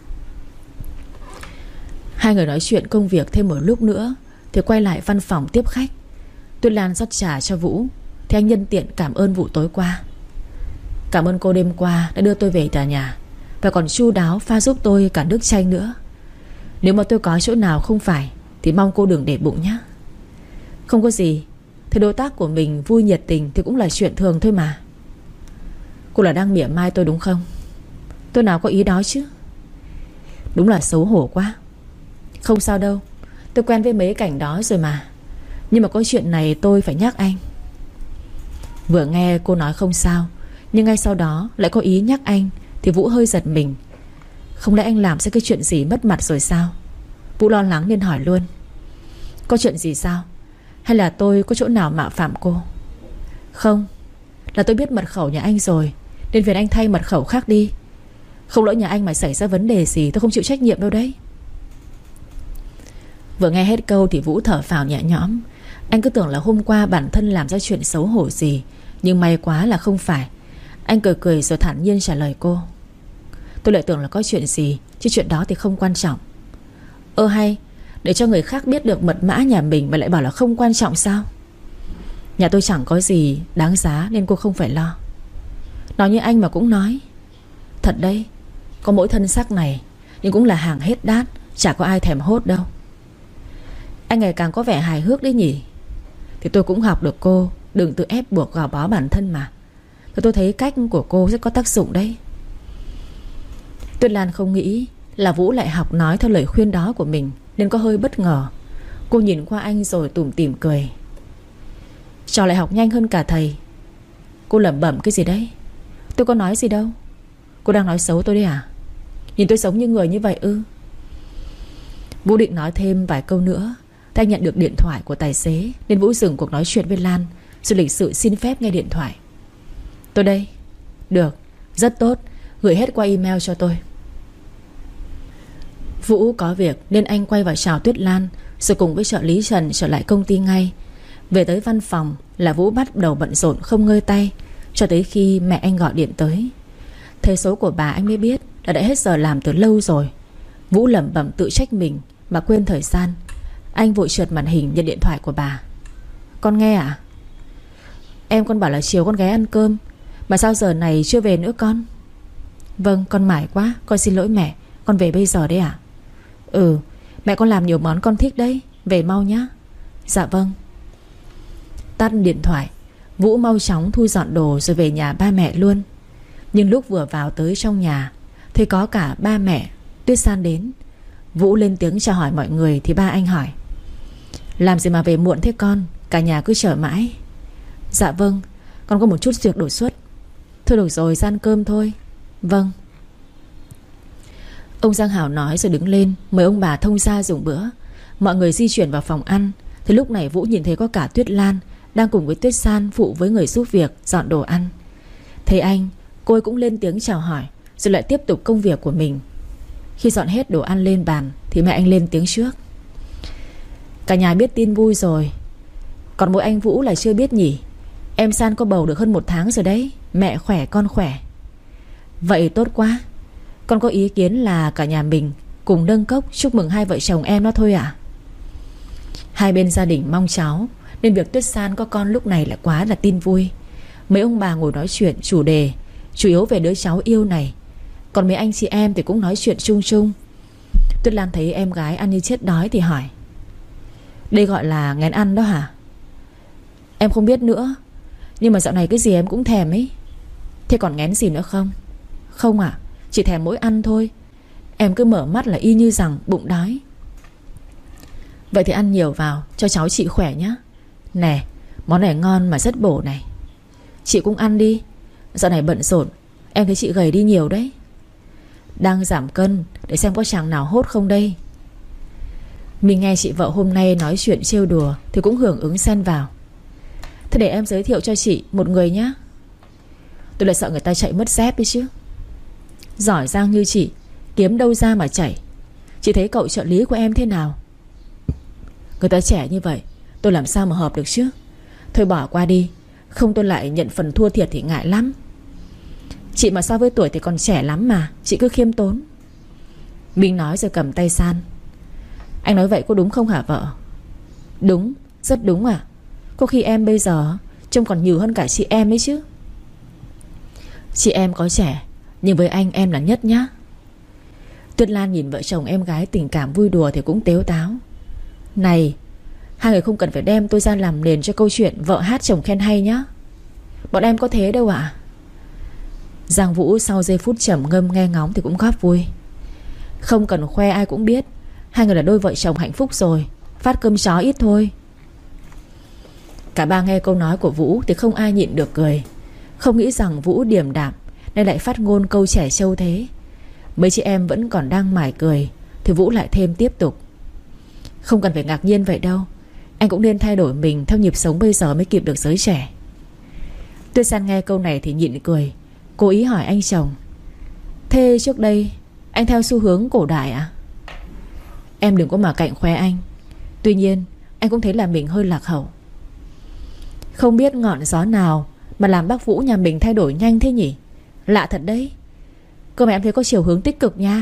Hai người nói chuyện công việc thêm một lúc nữa thì quay lại văn phòng tiếp khách. Tuyết Lan rót trà cho Vũ thì anh nhân tiện cảm ơn Vũ tối qua. Cảm ơn cô đêm qua đã đưa tôi về tòa nhà, và còn chu đáo pha giúp tôi cả nước chanh nữa. Nếu mà tôi có chỗ nào không phải thì mong cô đừng để bụng nhé. Không có gì. Thì đối tác của mình vui nhiệt tình thì cũng là chuyện thường thôi mà. Cô là đang mỉa mai tôi đúng không? Tôi nào có ý đó chứ. Đúng là xấu hổ quá. Không sao đâu, tôi quen với mấy cảnh đó rồi mà. Nhưng mà có chuyện này tôi phải nhắc anh. Vừa nghe cô nói không sao, nhưng ngay sau đó lại có ý nhắc anh thì Vũ hơi giật mình. Không lẽ anh làm ra cái chuyện gì mất mặt rồi sao? Vũ lo lắng nên hỏi luôn. Có chuyện gì sao? Hay là tôi có chỗ nào mạo phạm cô? Không, là tôi biết mật khẩu nhà anh rồi, nên phiền anh thay mật khẩu khác đi. Không lỡ nhà anh mà xảy ra vấn đề gì tôi không chịu trách nhiệm đâu đấy. Vừa nghe hết câu thì Vũ thở phào nhẹ nhõm. Anh cứ tưởng là hôm qua bản thân làm ra chuyện xấu hổ gì, nhưng may quá là không phải. Anh cười cười rồi thản nhiên trả lời cô. Tôi lại tưởng là có chuyện gì, chứ chuyện đó thì không quan trọng. Ơ hay, để cho người khác biết được mật mã nhà mình mà lại bảo là không quan trọng sao? Nhà tôi chẳng có gì đáng giá nên cô không phải lo. Nói như anh mà cũng nói. Thật đấy, có mỗi thân xác này, nhưng cũng là hàng hết đát, chả có ai thèm hốt đâu. Anh ngày càng có vẻ hài hước đấy nhỉ. Thì tôi cũng học được cô đừng tự ép buộc gò bó bản thân mà. Và tôi thấy cách của cô rất có tác dụng đấy. Tuyết Lan không nghĩ là Vũ lại học nói theo lời khuyên đó của mình, nên có hơi bất ngờ. Cô nhìn qua anh rồi tủm tỉm cười. Trò lại học nhanh hơn cả thầy. Cô lẩm bẩm cái gì đấy? Tôi có nói gì đâu. Cô đang nói xấu tôi đấy à? Nhìn tôi sống như người như vậy ư? Vũ định nói thêm vài câu nữa thì anh nhận được điện thoại của tài xế, nên Vũ dừng cuộc nói chuyện với Lan rồi lịch sự xin phép nghe điện thoại. Tôi đây. Được, rất tốt. Gửi hết qua email cho tôi. Vũ có việc nên anh quay vào chào Tuyết Lan, rồi cùng với trợ lý Trần trở lại công ty ngay. Về tới văn phòng là Vũ bắt đầu bận rộn không ngơi tay, cho tới khi mẹ anh gọi điện tới. Thấy số của bà anh mới biết là đã hết giờ làm từ lâu rồi. Vũ lẩm bẩm tự trách mình mà quên thời gian. Anh vội trượt màn hình nhận điện thoại của bà. Con nghe à? Em con bảo là chiều con ghé ăn cơm, mà sao giờ này chưa về nữa con? Vâng, con mải quá, con xin lỗi mẹ. con về bây giờ đấy à? Ừ, mẹ con làm nhiều món con thích đấy. Về mau nhá. Dạ vâng. Tắt điện thoại, Vũ mau chóng thu dọn đồ rồi về nhà ba mẹ luôn. Nhưng lúc vừa vào tới trong nhà thì có cả ba mẹ, Tuyết San đến. Vũ lên tiếng chào hỏi mọi người thì ba anh hỏi: làm gì mà về muộn thế con? Cả nhà cứ chờ mãi. Dạ vâng, con có một chút việc đột xuất. Thôi được rồi, ra ăn cơm thôi. Vâng. Ông Giang Hảo nói rồi đứng lên mời ông bà thông gia dùng bữa. Mọi người di chuyển vào phòng ăn thì lúc này Vũ nhìn thấy có cả Tuyết Lan đang cùng với Tuyết San phụ với người giúp việc dọn đồ ăn. Thấy anh, cô ấy cũng lên tiếng chào hỏi rồi lại tiếp tục công việc của mình. Khi dọn hết đồ ăn lên bàn thì mẹ anh lên tiếng trước: cả nhà biết tin vui rồi, còn mỗi anh Vũ là chưa biết nhỉ. Em San có bầu được hơn một tháng rồi đấy. Mẹ khỏe, con khỏe. Vậy tốt quá. Con có ý kiến là cả nhà mình cùng nâng cốc chúc mừng hai vợ chồng em đó thôi ạ. Hai bên gia đình mong cháu, nên việc Tuyết San có con lúc này là quá là tin vui. Mấy ông bà ngồi nói chuyện chủ đề chủ yếu về đứa cháu yêu này, còn mấy anh chị em thì cũng nói chuyện chung chung. Tuyết Lan thấy em gái ăn như chết đói thì hỏi: đây gọi là nghén ăn đó hả? Em không biết nữa, nhưng mà dạo này cái gì em cũng thèm ấy. Thế còn nghén gì nữa không? Không à, chỉ thèm mỗi ăn thôi. Em cứ mở mắt là y như rằng bụng đói. Vậy thì ăn nhiều vào cho cháu chị khỏe nhá. Nè, món này ngon mà rất bổ này. Chị cũng ăn đi. Dạo này bận rộn, em thấy chị gầy đi nhiều đấy. Đang giảm cân để xem có chàng nào hốt không đây. Mình nghe chị vợ hôm nay nói chuyện trêu đùa thì cũng hưởng ứng xen vào: thế để em giới thiệu cho chị một người nhé. Tôi lại sợ người ta chạy mất dép đấy chứ. Giỏi giang như chị, kiếm đâu ra mà chảy. Chị thấy cậu trợ lý của em thế nào? Người ta trẻ như vậy, tôi làm sao mà hợp được chứ. Thôi bỏ qua đi, không tôi lại nhận phần thua thiệt thì ngại lắm. Chị mà so với tuổi thì còn trẻ lắm mà, chị cứ khiêm tốn. Minh nói rồi cầm tay San: anh nói vậy có đúng không hả vợ? Đúng, rất đúng à. Có khi em bây giờ trông còn nhừ hơn cả chị em ấy chứ. Chị em có trẻ, nhưng với anh em là nhất nhá. Tuyết Lan nhìn vợ chồng em gái tình cảm vui đùa thì cũng tếu táo: này, hai người không cần phải đem tôi ra làm nền cho câu chuyện vợ hát chồng khen hay nhá. Bọn em có thế đâu ạ. Giang Vũ sau giây phút trầm ngâm nghe ngóng thì cũng góp vui: không cần khoe, ai cũng biết hai người là đôi vợ chồng hạnh phúc rồi. Phát cơm chó ít thôi. Cả ba nghe câu nói của Vũ thì không ai nhịn được cười. Không nghĩ rằng Vũ điềm đạm nên lại phát ngôn câu trẻ trâu thế. Mấy chị em vẫn còn đang mải cười thì Vũ lại thêm tiếp tục: không cần phải ngạc nhiên vậy đâu. Anh cũng nên thay đổi mình theo nhịp sống bây giờ mới kịp được giới trẻ. Tuyết San nghe câu này thì nhịn cười, cố ý hỏi anh chồng: thế trước đây anh theo xu hướng cổ đại à? Em đừng có mà cạnh khoe anh. Tuy nhiên anh cũng thấy là mình hơi lạc hậu. Không biết ngọn gió nào mà làm bác Vũ nhà mình thay đổi nhanh thế nhỉ? Lạ thật đấy. Cơ mà em thấy có chiều hướng tích cực nha.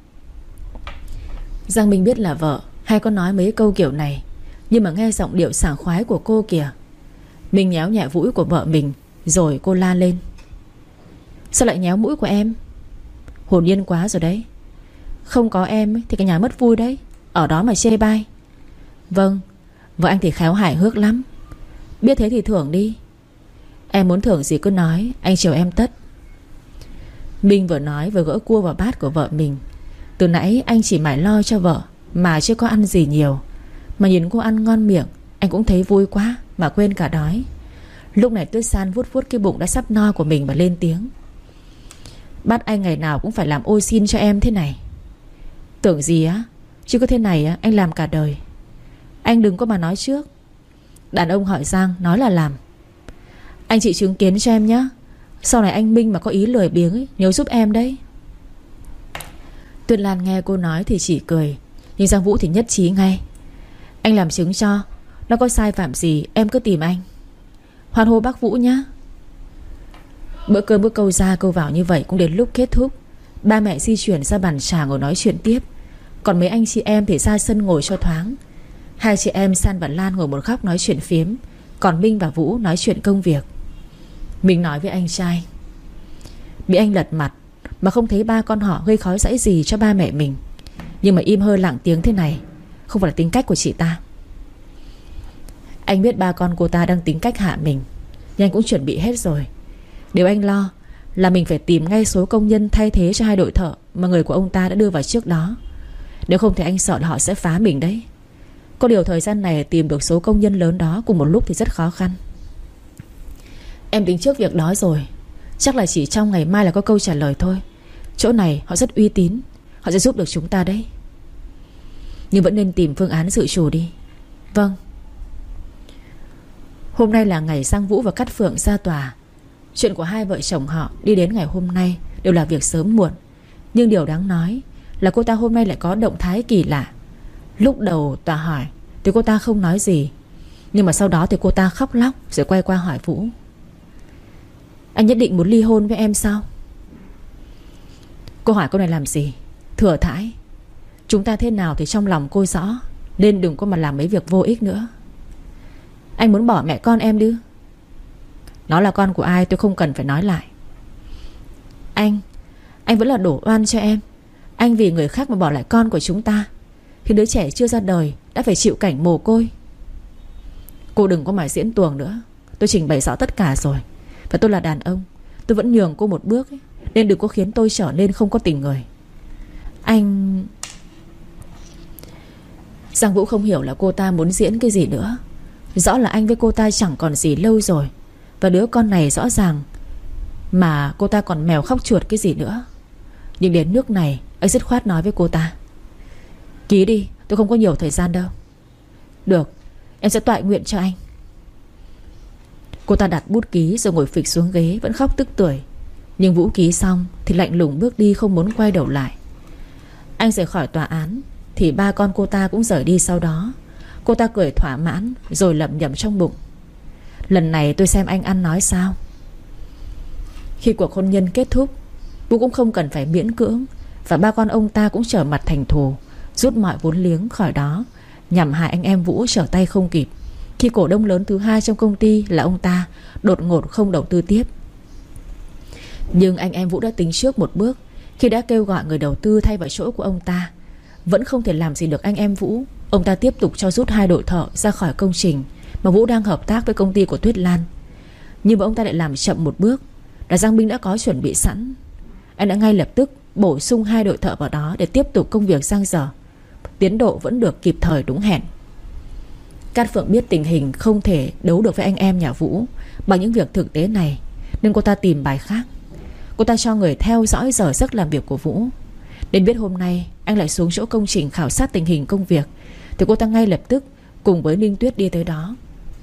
Giang Minh biết là vợ hay có nói mấy câu kiểu này, nhưng mà nghe giọng điệu sảng khoái của cô kìa. Mình nhéo nhẹ mũi của vợ mình rồi cô la lên: sao lại nhéo mũi của em? Hồn nhiên quá rồi đấy. Không có em thì cả nhà mất vui đấy. Ở đó mà chê bai. Vâng, vợ anh thì khéo hài hước lắm. Biết thế thì thưởng đi. Em muốn thưởng gì cứ nói, anh chiều em tất. Minh vừa nói vừa gỡ cua vào bát của vợ mình. Từ nãy anh chỉ mải lo cho vợ mà chưa có ăn gì nhiều, mà nhìn cô ăn ngon miệng anh cũng thấy vui quá mà quên cả đói. Lúc này Tuyết San vuốt vuốt cái bụng đã sắp no của mình và lên tiếng: bắt anh ngày nào cũng phải làm ô xin cho em thế này. Tưởng gì á, chứ có thế này á anh làm cả đời. Anh đừng có mà nói trước. Đàn ông hỏi Giang nói là làm. Anh chị chứng kiến cho em nhé. Sau này anh Minh mà có ý lười biếng ấy, nhớ giúp em đấy. Tuyết Lan nghe cô nói thì chỉ cười, nhưng Giang Vũ thì nhất trí ngay: anh làm chứng cho. Nó có sai phạm gì em cứ tìm anh. Hoan hô bác Vũ nhá. Bữa cơm bữa câu ra câu vào như vậy cũng đến lúc kết thúc. Ba mẹ di chuyển ra bàn trà ngồi nói chuyện tiếp, còn mấy anh chị em thì ra sân ngồi cho thoáng. Hai chị em San và Lan ngồi một góc nói chuyện phiếm, còn Minh và Vũ nói chuyện công việc. Mình nói với anh trai: bị anh lật mặt, mà không thấy ba con họ gây khói rẫy gì cho ba mẹ mình. Nhưng mà im hơi lặng tiếng thế này không phải là tính cách của chị ta. Anh biết ba con cô ta đang tính cách hạ mình, nhưng anh cũng chuẩn bị hết rồi. Điều anh lo là mình phải tìm ngay số công nhân thay thế cho hai đội thợ mà người của ông ta đã đưa vào trước đó. Nếu không thì anh sợ là họ sẽ phá mình đấy. Có điều thời gian này tìm được số công nhân lớn đó cùng một lúc thì rất khó khăn. Em tính trước việc đó rồi. Chắc là chỉ trong ngày mai là có câu trả lời thôi. Chỗ này họ rất uy tín, họ sẽ giúp được chúng ta đấy. Nhưng vẫn nên tìm phương án dự trù đi. Vâng. Hôm nay là ngày Giang Vũ và Cát Phượng ra tòa. Chuyện của hai vợ chồng họ đi đến ngày hôm nay đều là việc sớm muộn. Nhưng điều đáng nói là cô ta hôm nay lại có động thái kỳ lạ. Lúc đầu tòa hỏi thì cô ta không nói gì, nhưng mà sau đó thì cô ta khóc lóc rồi quay qua hỏi Vũ: Anh nhất định muốn ly hôn với em sao? Cô hỏi câu này làm gì? Thừa thãi. Chúng ta thế nào thì trong lòng cô rõ, nên đừng có mà làm mấy việc vô ích nữa. Anh muốn bỏ mẹ con em đi. Nó là con của ai tôi không cần phải nói lại. Anh Anh vẫn là đổ oan cho em. Anh vì người khác mà bỏ lại con của chúng ta, khi đứa trẻ chưa ra đời đã phải chịu cảnh mồ côi. Cô đừng có mà diễn tuồng nữa. Tôi trình bày rõ tất cả rồi. Và tôi là đàn ông, tôi vẫn nhường cô một bước ấy, nên đừng có khiến tôi trở nên không có tình người. Anh... Giang Vũ không hiểu là cô ta muốn diễn cái gì nữa. Rõ là anh với cô ta chẳng còn gì lâu rồi, và đứa con này rõ ràng mà cô ta còn mèo khóc chuột cái gì nữa. Nhưng đến nước này anh dứt khoát nói với cô ta: Ký đi, tôi không có nhiều thời gian đâu. Được, em sẽ toại nguyện cho anh. Cô ta đặt bút ký rồi ngồi phịch xuống ghế, vẫn khóc tức tưởi. Nhưng Vũ ký xong thì lạnh lùng bước đi, không muốn quay đầu lại. Anh rời khỏi tòa án thì ba con cô ta cũng rời đi sau đó. Cô ta cười thỏa mãn rồi lẩm nhẩm trong bụng: Lần này tôi xem anh ăn nói sao. Khi cuộc hôn nhân kết thúc, Vũ cũng không cần phải miễn cưỡng, và ba con ông ta cũng trở mặt thành thù, rút mọi vốn liếng khỏi đó, nhằm hại anh em Vũ trở tay không kịp, khi cổ đông lớn thứ hai trong công ty là ông ta đột ngột không đầu tư tiếp. Nhưng anh em Vũ đã tính trước một bước khi đã kêu gọi người đầu tư thay vào chỗ của ông ta. Vẫn không thể làm gì được anh em Vũ. Ông ta tiếp tục cho rút hai đội thợ ra khỏi công trình mà Vũ đang hợp tác với công ty của Tuyết Lan. Nhưng mà ông ta lại làm chậm một bước, là Giang Minh đã có chuẩn bị sẵn. Anh đã ngay lập tức bổ sung hai đội thợ vào đó để tiếp tục công việc giang dở. Tiến độ vẫn được kịp thời đúng hẹn. Cát Phượng biết tình hình không thể đấu được với anh em nhà Vũ bằng những việc thực tế này, nên cô ta tìm bài khác. Cô ta cho người theo dõi giờ giấc làm việc của Vũ. Đến biết hôm nay anh lại xuống chỗ công trình khảo sát tình hình công việc, thì cô ta ngay lập tức cùng với Ninh Tuyết đi tới đó.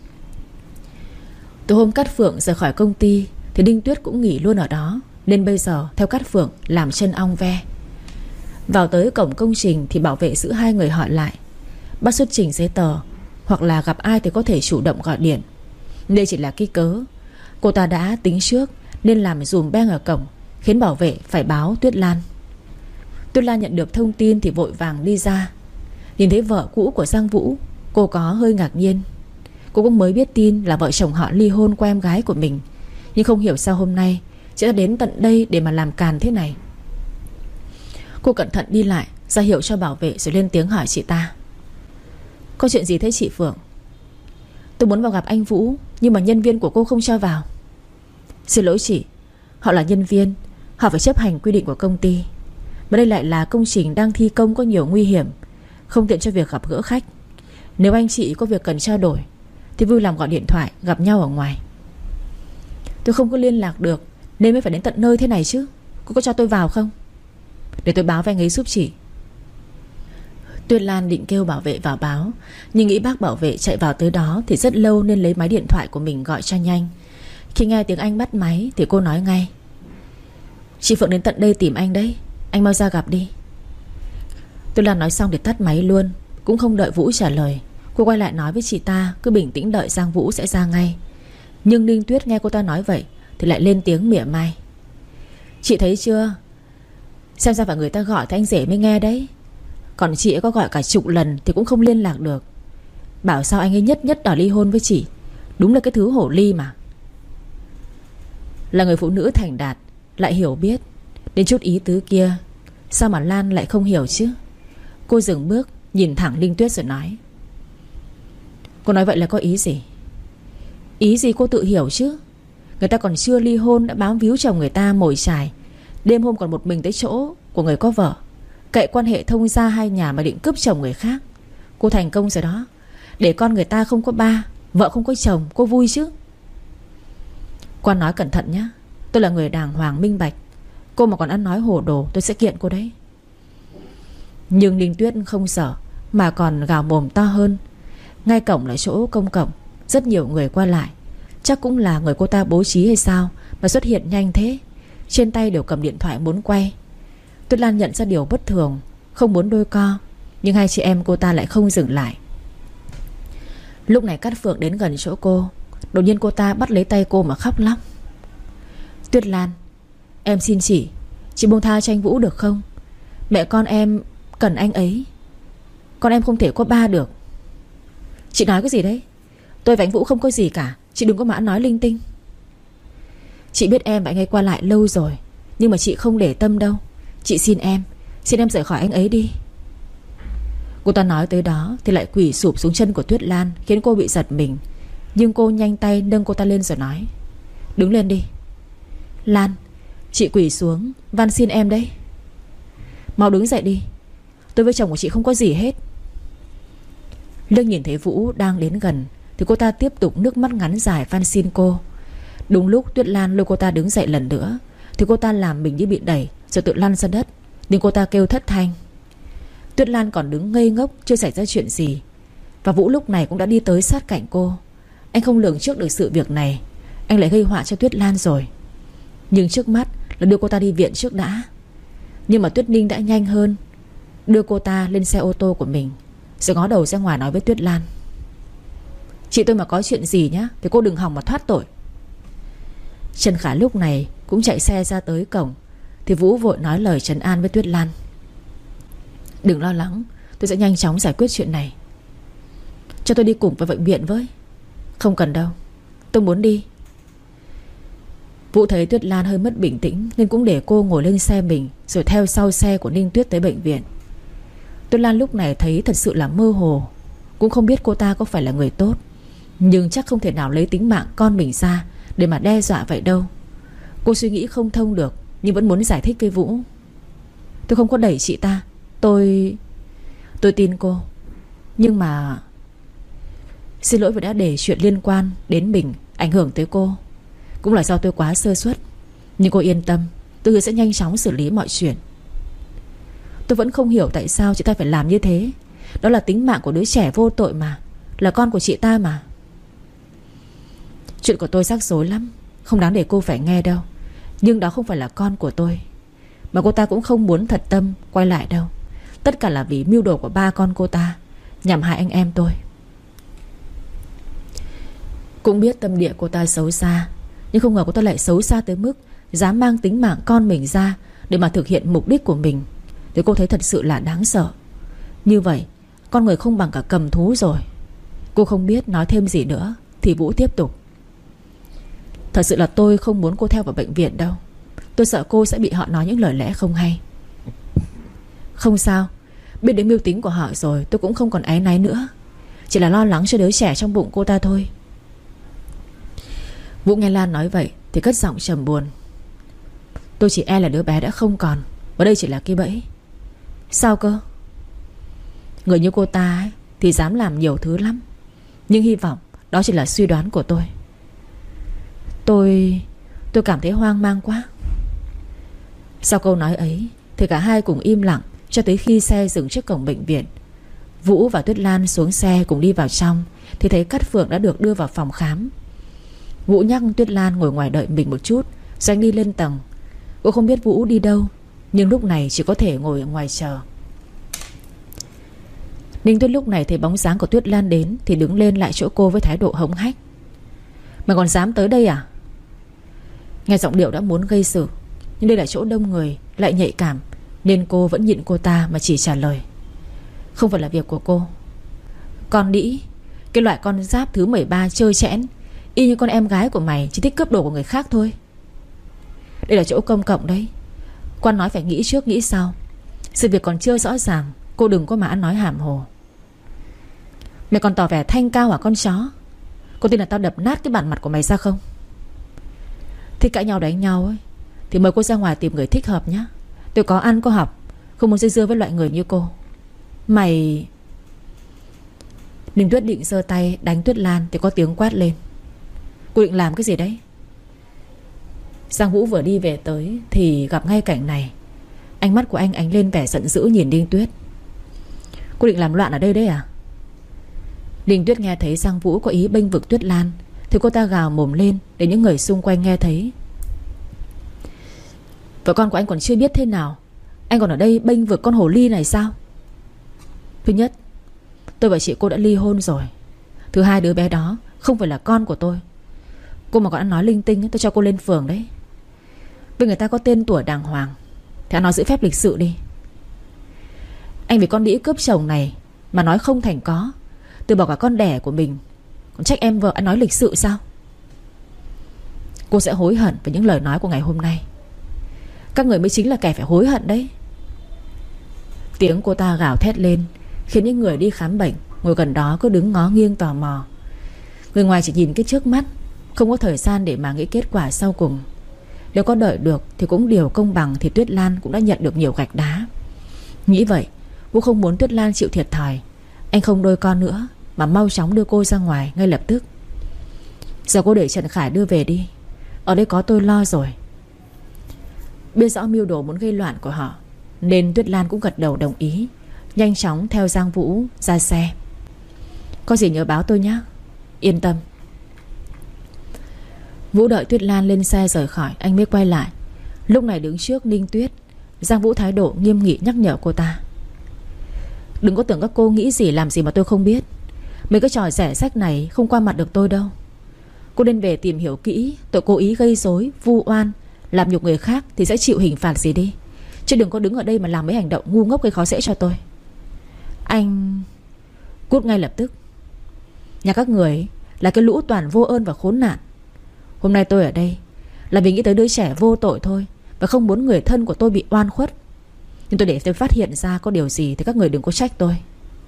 Từ hôm Cát Phượng rời khỏi công ty thì Ninh Tuyết cũng nghỉ luôn ở đó, nên bây giờ theo Cát Phượng làm chân ong ve. Vào tới cổng công trình thì bảo vệ giữ hai người họ lại, bắt xuất trình giấy tờ, hoặc là gặp ai thì có thể chủ động gọi điện. Đây chỉ là cái cớ. Cô ta đã tính trước nên làm dùm beng ở cổng, khiến bảo vệ phải báo Tuyết Lan. Tuyết Lan nhận được thông tin thì vội vàng đi ra. Nhìn thấy vợ cũ của Giang Vũ, cô có hơi ngạc nhiên. Cô cũng mới biết tin là vợ chồng họ ly hôn qua em gái của mình, nhưng không hiểu sao hôm nay chị đã đến tận đây để mà làm càn thế này. Cô cẩn thận đi lại, ra hiệu cho bảo vệ rồi lên tiếng hỏi chị ta: Có chuyện gì thế chị Phượng? Tôi muốn vào gặp anh Vũ, nhưng mà nhân viên của cô không cho vào. Xin lỗi chị, họ là nhân viên, họ phải chấp hành quy định của công ty. Mà đây lại là công trình đang thi công có nhiều nguy hiểm, không tiện cho việc gặp gỡ khách. Nếu anh chị có việc cần trao đổi thì vui lòng gọi điện thoại gặp nhau ở ngoài. Tôi không có liên lạc được nên mới phải đến tận nơi thế này chứ. Cô có cho tôi vào không? Để tôi báo với anh ấy giúp chị. Tuyết Lan định kêu bảo vệ vào báo, nhưng nghĩ bác bảo vệ chạy vào tới đó thì rất lâu, nên lấy máy điện thoại của mình gọi cho nhanh. Khi nghe tiếng anh bắt máy thì cô nói ngay: Chị Phượng đến tận đây tìm anh đấy, anh mau ra gặp đi. Tuyết Lan nói xong thì tắt máy luôn, cũng không đợi Vũ trả lời. Cô quay lại nói với chị ta cứ bình tĩnh đợi Giang Vũ sẽ ra ngay. Nhưng Ninh Tuyết nghe cô ta nói vậy thì lại lên tiếng mỉa mai: Chị thấy chưa, xem ra phải người ta gọi thì anh rể mới nghe đấy. Còn chị ấy có gọi cả chục lần thì cũng không liên lạc được. Bảo sao anh ấy nhất nhất đòi ly hôn với chị. Đúng là cái thứ hổ ly mà. Là người phụ nữ thành đạt, lại hiểu biết, Đến chút ý tứ kia sao mà Lan lại không hiểu chứ? Cô dừng bước, nhìn thẳng Linh Tuyết rồi nói: Cô nói vậy là có ý gì? Ý gì cô tự hiểu chứ. Người ta còn chưa ly hôn đã bám víu chồng người ta mồi chài, đêm hôm còn một mình tới chỗ của người có vợ, cậy quan hệ thông gia hai nhà mà định cướp chồng người khác. Cô thành công rồi đó. Để con người ta không có ba, vợ không có chồng, cô vui chứ? Quan nói cẩn thận nhé. Tôi là người đàng hoàng minh bạch. Cô mà còn ăn nói hồ đồ tôi sẽ kiện cô đấy. Nhưng Linh Tuyết không sợ, mà còn gào mồm to hơn. Ngay cổng là chỗ công cộng, rất nhiều người qua lại. Chắc cũng là người cô ta bố trí hay sao mà xuất hiện nhanh thế. Trên tay đều cầm điện thoại muốn quay. Tuyết Lan nhận ra điều bất thường, không muốn đôi co, nhưng hai chị em cô ta lại không dừng lại. Lúc này Cát Phượng đến gần chỗ cô. Đột nhiên cô ta bắt lấy tay cô mà khóc lóc: Tuyết Lan, em xin chị Chị buông tha cho anh Vũ được không? Mẹ con em cần anh ấy. Con em không thể có ba được. Chị nói cái gì đấy? Tôi và anh Vũ không có gì cả. Chị đừng có mà nói linh tinh. Chị biết em và anh ấy qua lại lâu rồi, nhưng mà chị không để tâm đâu. Chị xin em, xin em rời khỏi anh ấy đi. Cô ta nói tới đó thì lại quỳ sụp xuống chân của Tuyết Lan, khiến cô bị giật mình. Nhưng cô nhanh tay nâng cô ta lên rồi nói: Đứng lên đi. Lan, chị quỳ xuống van xin em đấy. Mau đứng dậy đi. Tôi với chồng của chị không có gì hết. Lương nhìn thấy Vũ đang đến gần thì cô ta tiếp tục nước mắt ngắn dài van xin cô. Đúng lúc Tuyết Lan lôi cô ta đứng dậy lần nữa thì cô ta làm mình như bị đẩy rồi tự lăn ra đất. Nhưng cô ta kêu thất thanh. Tuyết Lan còn đứng ngây ngốc, chưa xảy ra chuyện gì. Và Vũ lúc này cũng đã đi tới sát cạnh cô. Anh không lường trước được sự việc này. Anh lại gây họa cho Tuyết Lan rồi. Nhưng trước mắt là đưa cô ta đi viện trước đã. Nhưng mà Tuyết Ninh đã nhanh hơn, đưa cô ta lên xe ô tô của mình, rồi ngó đầu ra ngoài nói với Tuyết Lan: Chị tôi mà có chuyện gì nhá thì cô đừng hòng mà thoát tội. Trần Khả lúc này cũng chạy xe ra tới cổng thì Vũ vội nói lời trấn an với Tuyết Lan: Đừng lo lắng, tôi sẽ nhanh chóng giải quyết chuyện này. Cho tôi đi cùng với bệnh viện với. Không cần đâu, tôi muốn đi. Vũ thấy Tuyết Lan hơi mất bình tĩnh nên cũng để cô ngồi lên xe mình, rồi theo sau xe của Ninh Tuyết tới bệnh viện. Tuyết Lan lúc này thấy thật sự là mơ hồ. Cũng không biết cô ta có phải là người tốt, nhưng chắc không thể nào lấy tính mạng con mình ra để mà đe dọa vậy đâu. Cô suy nghĩ không thông được, nhưng vẫn muốn giải thích với Vũ: Tôi không có đẩy chị ta. Tôi... Tôi tin cô. Nhưng mà... Xin lỗi vì đã để chuyện liên quan đến mình ảnh hưởng tới cô. Cũng là do tôi quá sơ suất. Nhưng cô yên tâm, tôi hứa sẽ nhanh chóng xử lý mọi chuyện. Tôi vẫn không hiểu tại sao chị ta phải làm như thế. Đó là tính mạng của đứa trẻ vô tội mà, là con của chị ta mà. Chuyện của tôi rắc rối lắm, không đáng để cô phải nghe đâu. Nhưng đó không phải là con của tôi. Mà cô ta cũng không muốn thật tâm quay lại đâu. Tất cả là vì mưu đồ của ba con cô ta, nhằm hại anh em tôi. Cũng biết tâm địa cô ta xấu xa, nhưng không ngờ cô ta lại xấu xa tới mức dám mang tính mạng con mình ra để mà thực hiện mục đích của mình. Thì cô thấy thật sự là đáng sợ. Như vậy con người không bằng cả cầm thú rồi. Cô không biết nói thêm gì nữa thì Vũ tiếp tục: Thật sự là tôi không muốn cô theo vào bệnh viện đâu. Tôi sợ cô sẽ bị họ nói những lời lẽ không hay. Không sao, biết đến mưu tính của họ rồi, tôi cũng không còn áy náy nữa. Chỉ là lo lắng cho đứa trẻ trong bụng cô ta thôi. Vũ nghe Lan nói vậy thì cất giọng trầm buồn: Tôi chỉ e là đứa bé đã không còn, và đây chỉ là cái bẫy. Sao cơ? Người như cô ta ấy, thì dám làm nhiều thứ lắm. Nhưng hy vọng đó chỉ là suy đoán của tôi. Tôi... tôi cảm thấy hoang mang quá. Sau câu nói ấy thì cả hai cùng im lặng cho tới khi xe dừng trước cổng bệnh viện. Vũ và Tuyết Lan xuống xe cùng đi vào trong thì thấy Cát Phượng đã được đưa vào phòng khám. Vũ nhắc Tuyết Lan ngồi ngoài đợi mình một chút, rồi anh đi lên tầng. Cô không biết Vũ đi đâu, nhưng lúc này chỉ có thể ngồi ở ngoài chờ. Ninh Tuyết lúc này thấy bóng dáng của Tuyết Lan đến thì đứng lên lại chỗ cô với thái độ hống hách: Mày còn dám tới đây à? Nghe giọng điệu đã muốn gây sự, nhưng đây là chỗ đông người, lại nhạy cảm, nên cô vẫn nhịn cô ta mà chỉ trả lời: Không phải là việc của cô. Con đĩ, cái loại con giáp thứ mười ba chơi chẽn, y như con em gái của mày, chỉ thích cướp đồ của người khác thôi. Đây là chỗ công cộng đấy. Quan nói phải nghĩ trước nghĩ sau. Sự việc còn chưa rõ ràng, cô đừng có mà ăn nói hàm hồ. Mày còn tỏ vẻ thanh cao hả con chó? Có tin là tao đập nát cái bản mặt của mày ra không? Thích cãi nhau đánh nhau ấy thì mời cô ra ngoài tìm người thích hợp nhé. Tôi có ăn có học, không muốn dây dưa với loại người như cô. Mày... Ninh Tuyết định giơ tay đánh Tuyết Lan thì có tiếng quát lên. Cô định làm cái gì đấy? Giang Vũ vừa đi về tới thì gặp ngay cảnh này. Ánh mắt của anh ánh lên vẻ giận dữ nhìn Ninh Tuyết. Cô định làm loạn ở đây đấy à? Ninh Tuyết nghe thấy Giang Vũ có ý bênh vực Tuyết Lan thì cô ta gào mồm lên để những người xung quanh nghe thấy. Vợ con của anh còn chưa biết thế nào, anh còn ở đây bênh vực con hồ ly này sao? Thứ nhất, tôi và chị cô đã ly hôn rồi. Thứ hai, đứa bé đó không phải là con của tôi. Cô mà còn ăn nói linh tinh, tôi cho cô lên phường đấy. Vì người ta có tên tuổi đàng hoàng thì ăn nói giữ phép lịch sự đi. Anh vì con đĩ cướp chồng này mà nói không thành có, từ bỏ cả con đẻ của mình, còn trách em vợ ăn nói lịch sự sao? Cô sẽ hối hận về những lời nói của ngày hôm nay. Các người mới chính là kẻ phải hối hận đấy. Tiếng cô ta gào thét lên khiến những người đi khám bệnh ngồi gần đó cứ đứng ngó nghiêng tò mò. Người ngoài chỉ nhìn cái trước mắt, không có thời gian để mà nghĩ kết quả sau cùng. Nếu có đợi được thì cũng điều công bằng thì Tuyết Lan cũng đã nhận được nhiều gạch đá. Nghĩ vậy, Vũ không muốn Tuyết Lan chịu thiệt thòi. Anh không đôi con nữa mà mau chóng đưa cô ra ngoài ngay lập tức. Giờ cô để Trần Khải đưa về đi, ở đây có tôi lo rồi. Biết rõ mưu đồ muốn gây loạn của họ nên Tuyết Lan cũng gật đầu đồng ý, nhanh chóng theo Giang Vũ ra xe. Có gì nhớ báo tôi nhé. Yên tâm. Vũ đợi Tuyết Lan lên xe rời khỏi, anh mới quay lại. Lúc này đứng trước Ninh Tuyết, Giang Vũ thái độ nghiêm nghị nhắc nhở cô ta. Đừng có tưởng các cô nghĩ gì làm gì mà tôi không biết. Mấy cái trò rẻ rách này không qua mặt được tôi đâu. Cô nên về tìm hiểu kỹ tội cố ý gây rối, vu oan, làm nhục người khác thì sẽ chịu hình phạt gì đi. Chứ đừng có đứng ở đây mà làm mấy hành động ngu ngốc gây khó dễ cho tôi. Anh... Cút ngay lập tức. Nhà các người là cái lũ toàn vô ơn và khốn nạn. Hôm nay tôi ở đây là vì nghĩ tới đứa trẻ vô tội thôi, và không muốn người thân của tôi bị oan khuất. Nhưng tôi để tôi phát hiện ra có điều gì thì các người đừng có trách tôi.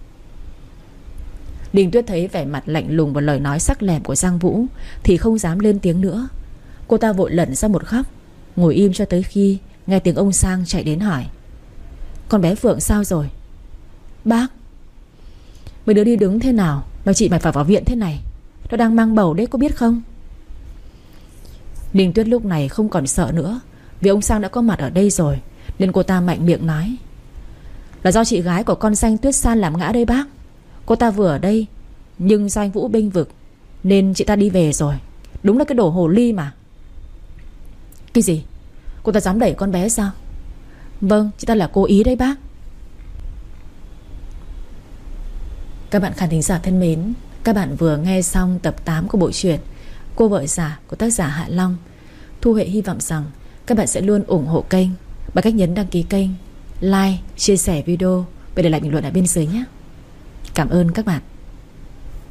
Đình Tuyết thấy vẻ mặt lạnh lùng và lời nói sắc lẹm của Giang Vũ thì không dám lên tiếng nữa. Cô ta vội lẩn ra một góc, ngồi im cho tới khi nghe tiếng ông Sang chạy đến hỏi. Con bé Phượng sao rồi? Bác. Mấy đứa đi đứng thế nào mà chị mày phải vào viện thế này? Nó đang mang bầu đấy, có biết không? Đình Tuyết lúc này không còn sợ nữa, vì ông Sang đã có mặt ở đây rồi, nên cô ta mạnh miệng nói. Là do chị gái của con Danh Tuyết San làm ngã đây bác. Cô ta vừa ở đây nhưng do anh Vũ bênh vực nên chị ta đi về rồi. Đúng là cái đồ hồ ly mà. Cái gì? Cô ta dám đẩy con bé sao? Vâng, chị ta là cố ý đấy bác. Các bạn khán thính giả thân mến, các bạn vừa nghe xong tập tám của bộ truyện Cô Vợ Già của tác giả Hạ Long. Thu Huệ hy vọng rằng các bạn sẽ luôn ủng hộ kênh bằng cách nhấn đăng ký kênh, like, chia sẻ video và để lại bình luận ở bên dưới nhé. Cảm ơn các bạn.